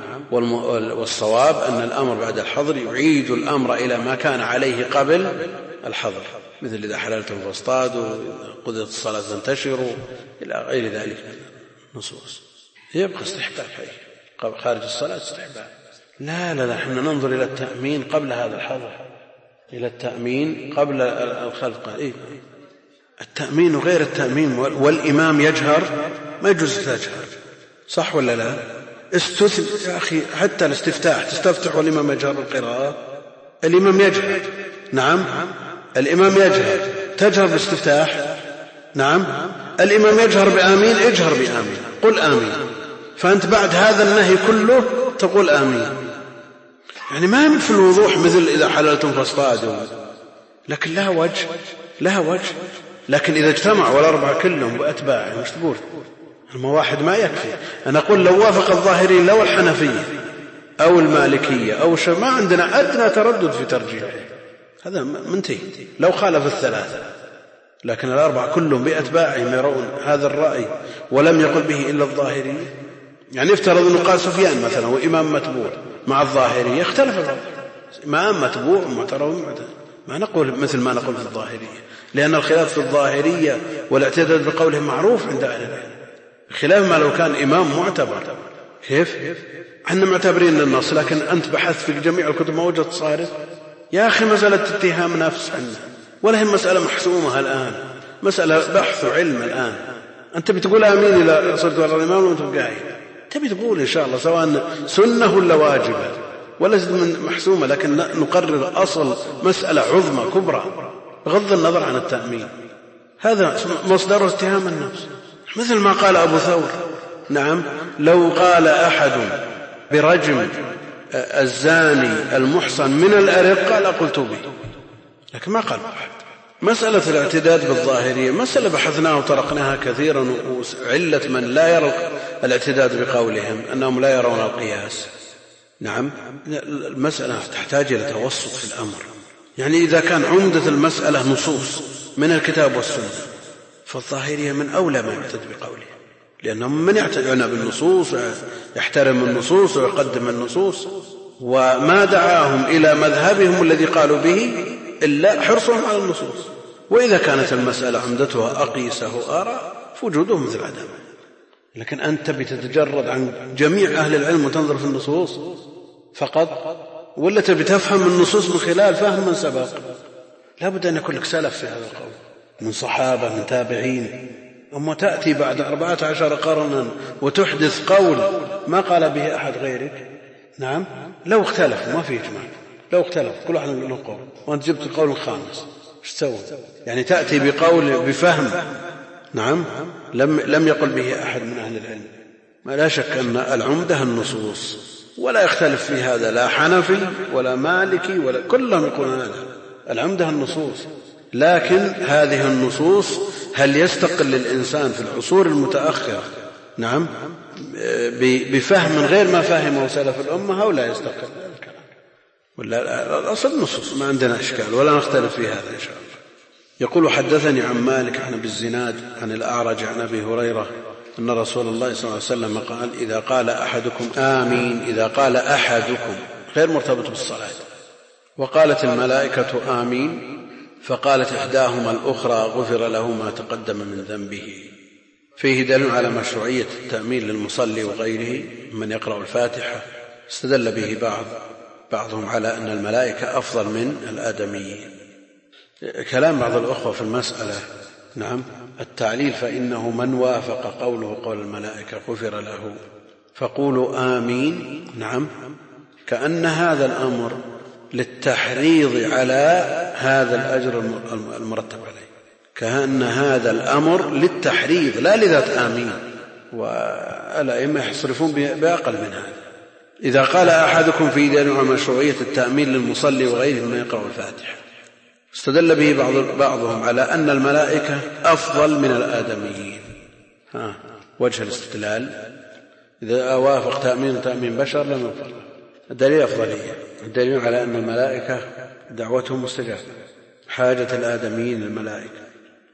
والصواب أن الأمر بعد الحظر يعيد الأمر إلى ما كان عليه قبل الحظر، مثل إذا حللتم فاصطادوا، قضيت الصلاة فانتشروا، إلى غير ذلك نصوص. يبقى استحباب خارج الصلاة استحباب. لا، احنا ننظر إلى التأمين قبل هذا الحظر، إلى التأمين قبل الخلق. التأمين وغير التأمين، والإمام يجهر ما يجوز تجهر، صح ولا لا؟ يا أخي حتى الاستفتاح تستفتح والإمام يجهر بالقراءة، الإمام يجهر. نعم، الإمام يجهر، تجهر بالاستفتاح. نعم، الإمام يجهر بآمين، اجهر بآمين، قل آمين. فأنت بعد هذا النهي كله تقول آمين، يعني ما مثل الوضوح مثل إذا حللتم فاصطادوا، لكن لها وجه. لكن إذا اجتمع والأربعة كلهم بأتباعهم مش تقول واحد ما يكفي. أنا أقول لو وافق الظاهرين لو الحنفية أو المالكية أو ما عندنا أدنى تردد في ترجيحه، هذا منتهي لو خالف الثلاثة. لكن الأربعة كلهم بأتباعهم يرون هذا الرأي ولم يقل به إلا الظاهري. يعني افترض أنه قال سفيان مثلا وإمام متبوع مع الظاهرية، اختلف الرأي، إمام متبوع ومعترض، ما نقول مثل ما نقول في الظاهرية، لأن الخلاف في الظاهرية والاعتداد بقولهم معروف عند أهل العلم، خلاف ما لو كان إمام معتبر. كيف؟ احنا معتبرين النص، لكن أنت بحثت في جميع الكتب ما وجدت صارف. يا أخي مسألة اتهام نفس عنا، ولا هي مسألة محسومة الآن، مسألة بحث علم الآن. أنت بتقول آمين إلى صرت وراء الإمام وأنت قاعد، تبي تقول إن شاء الله سواء سنة ولا واجبة ولا من محسومة، لكن نقرر أصل مسألة عظمى كبرى بغض النظر عن التأمين. هذا مصدر اتهام النفس، مثل ما قال أبو ثور. نعم، لو قال أحد برجم الزاني المحصن من الأرقة لقلت به، لكن ما قال أحد. مسألة الاعتداد بالظاهرية مسألة بحثناها وطرقناها كثيرا، وعلة من لا يرى الاعتداد بقولهم أنهم لا يرون القياس. نعم، المسألة تحتاج إلى توسط في الأمر. يعني إذا كان عمدة المسألة نصوص من الكتاب والسنة، فالظاهرية من أولى ما يعتد بقوله، لأنهم من يعتنى بالنصوص يحترم النصوص ويقدم النصوص، وما دعاهم إلى مذهبهم الذي قالوا به إلا حرصهم على النصوص. وإذا كانت المسألة عمدتها أقيسه آراء فوجودهم مثل عدم. لكن أنت بتتجرد عن جميع أهل العلم وتنظر في النصوص فقط، ولا تبي تفهم النصوص من خلال فهم من سبق؟ لا بد أن يكون لك سلف في هذا القول من صحابة من تابعين. أما تأتي بعد 14 قرنا وتحدث قول ما قال به أحد غيرك. نعم لو اختلفوا ما في إجماع، لو اختلف كل واحد له قول وأنت جبت القول الخامس ايش تسوي؟ يعني تأتي بقول بفهم نعم لم يقل به أحد من أهل العلم. ما لا شك أن العمدة النصوص، ولا يختلف في هذا لا حنفي ولا مالكي ولا كلهم يقولون هذا، العمدة النصوص. لكن هذه النصوص هل يستقل الإنسان في العصور المتأخرة نعم بفهم غير ما فهمه سلف الأمة أو لا يستقل؟ ولا الأصل النصوص ما عندنا إشكال ولا نختلف في هذا إن شاء الله. يقول حدثني عن مالك عن أبي الزناد عن الأعرج عن أبي هريرة أن رسول الله صلى الله عليه وسلم قال إذا قال أحدكم آمين، إذا قال أحدكم غير مرتبط بالصلاة، وقالت الملائكة آمين، فقالت إحداهما الأخرى غفر له ما تقدم من ذنبه. فيه دليل على مشروعية التأمين للمصلي وغيره من يقرأ الفاتحة. استدل به بعضهم على أن الملائكة أفضل من الآدميين. كلام بعض الأخوة في المسألة نعم التعليل، فإنه من وافق قوله قول الملائكة غفر له فقولوا آمين. نعم كأن هذا الأمر للتحريض على هذا الأجر المرتب عليه، كأن هذا الأمر للتحريض لا لذات آمين، والأئمة يصرفون بأقل من هذا. إذا قال أحدكم في دليل على مشروعية التأمين للمصلي وغيره من يقرأ الفاتحة. استدل به بعضهم على أن الملائكة أفضل من الآدميين. وجه الاستدلال إذا وافق تأمين بشر لم يوفق الدليل أفضلية، الدليل على أن الملائكة دعوتهم مستجابة، حاجة الآدميين للملائكة.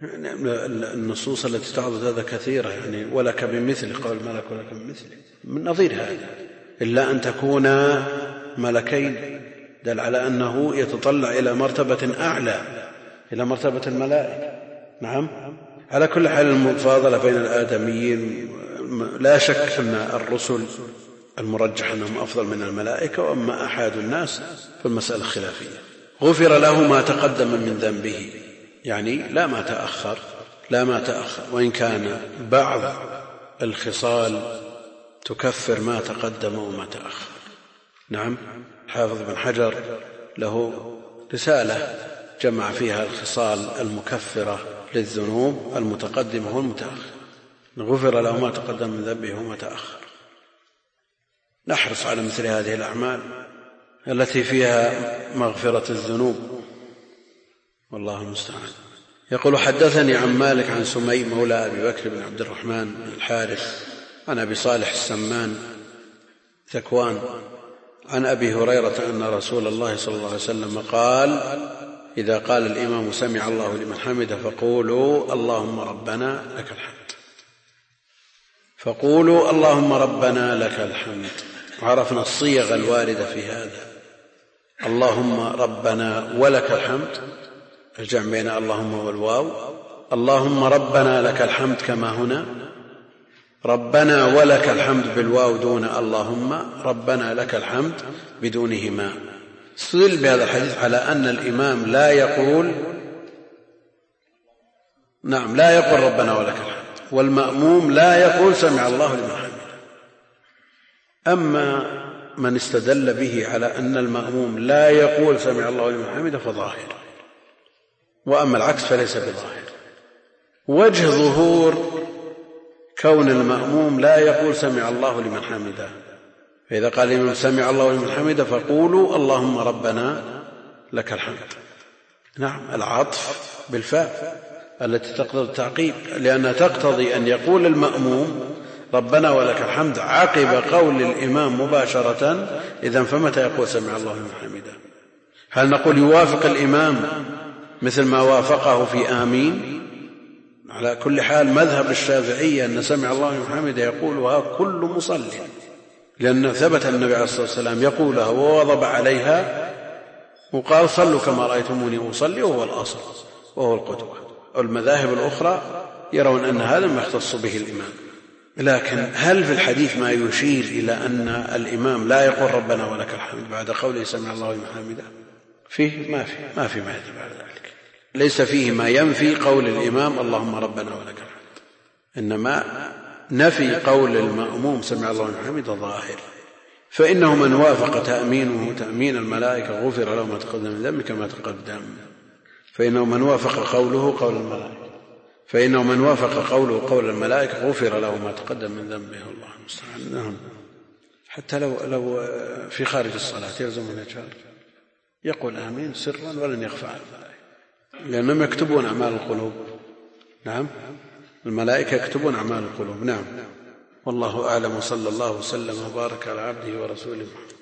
النصوص التي تعرض هذا كثيرة، يعني ولك بمثل قول الملك ولك بمثل من نظير هذا، إلا أن تكون ملكين دل على أنه يتطلع إلى مرتبة أعلى، إلى مرتبة الملائكة. نعم على كل حال المفاضلة بين الآدميين لا شك أن الرسل المرجح أنهم أفضل من الملائكة، وأما أحد الناس فالمسألة خلافية. غفر له ما تقدم من ذنبه، يعني لا ما تأخر، وإن كان بعض الخصال تكفر ما تقدم وما تأخر. نعم حافظ بن حجر له رسالة جمع فيها الخصال المكفرة للذنوب المتقدمة والمتأخر. غفر له ما تقدم من ذنبه وما تأخر. نحرص على مثل هذه الأعمال التي فيها مغفرة الذنوب، والله المستعان. يقول حدثني عن مالك عن سمي مولى أبي بكر بن عبد الرحمن بن الحارث عن أبي صالح السمان ذكوان عن أبي هريرة أن رسول الله صلى الله عليه وسلم قال إذا قال الإمام سمع الله لمن حمده فقولوا اللهم ربنا لك الحمد، فقولوا اللهم ربنا لك الحمد. وعرفنا الصيغ الواردة في هذا، اللهم ربنا ولك الحمد، الجمع بين اللهم والواو، اللهم ربنا لك الحمد كما هنا، ربنا ولك الحمد بالواو دون اللهم، ربنا لك الحمد بدونهما. استدل بهذا الحديث على أن الإمام لا يقول ربنا ولك الحمد، والمأموم لا يقول سمع الله لمن حمده. أما من استدل به على أن المأموم لا يقول سمع الله لمن حمده فظاهر، وأما العكس فليس بظاهر. وجه ظهور كون المأموم لا يقول سمع الله لمن حمده، فإذا قال الإمام سمع الله لمن حمده فقولوا اللهم ربنا لك الحمد. نعم العطف بالفاء التي تقتضي التعقيب، لأنها تقتضي أن يقول المأموم ربنا ولك الحمد عقب قول الإمام مباشرة. إذن فمتى يقول سمع الله لمن حمده؟ هل نقول يوافق الإمام مثل ما وافقه في آمين؟ على كل حال مذهب الشافعية أن سمع الله لمن حمده يقولها كل مصلي، لأن ثبت النبي عليه الصلاة والسلام يقولها ووضب عليها وقال صلوا كما رأيتموني أصلي، وهو الأصل وهو القدوة. والمذاهب الأخرى يرون أن هذا ما يختص به الإمام. لكن هل في الحديث ما يشير إلى أن الإمام لا يقول ربنا ولك الحمد بعد قوله سمع الله لمن حمده؟ فيه ما يدل على ذلك. ليس فيه ما ينفي قول الإمام اللهم ربنا ولك الحمد، إنما نفي قول المأموم سمع الله لمن حمده ظاهر. فإنه من وافق تأمينه تأمين الملائكة غفر له ما تقدم من ذنبه كما تقدم. فإنه من وافق قوله قول الملائكة قول الملائكة غفر له ما تقدم من ذنبه. الله المستعان. حتى لو في خارج الصلاة يلزم أن يقول آمين سرا ولن يخفى على الملائكة، لأنهم يكتبون أعمال القلوب. نعم، الملائكة يكتبون أعمال القلوب. نعم، والله أعلم، وصلى الله وسلم وبارك على عبده ورسوله محمد.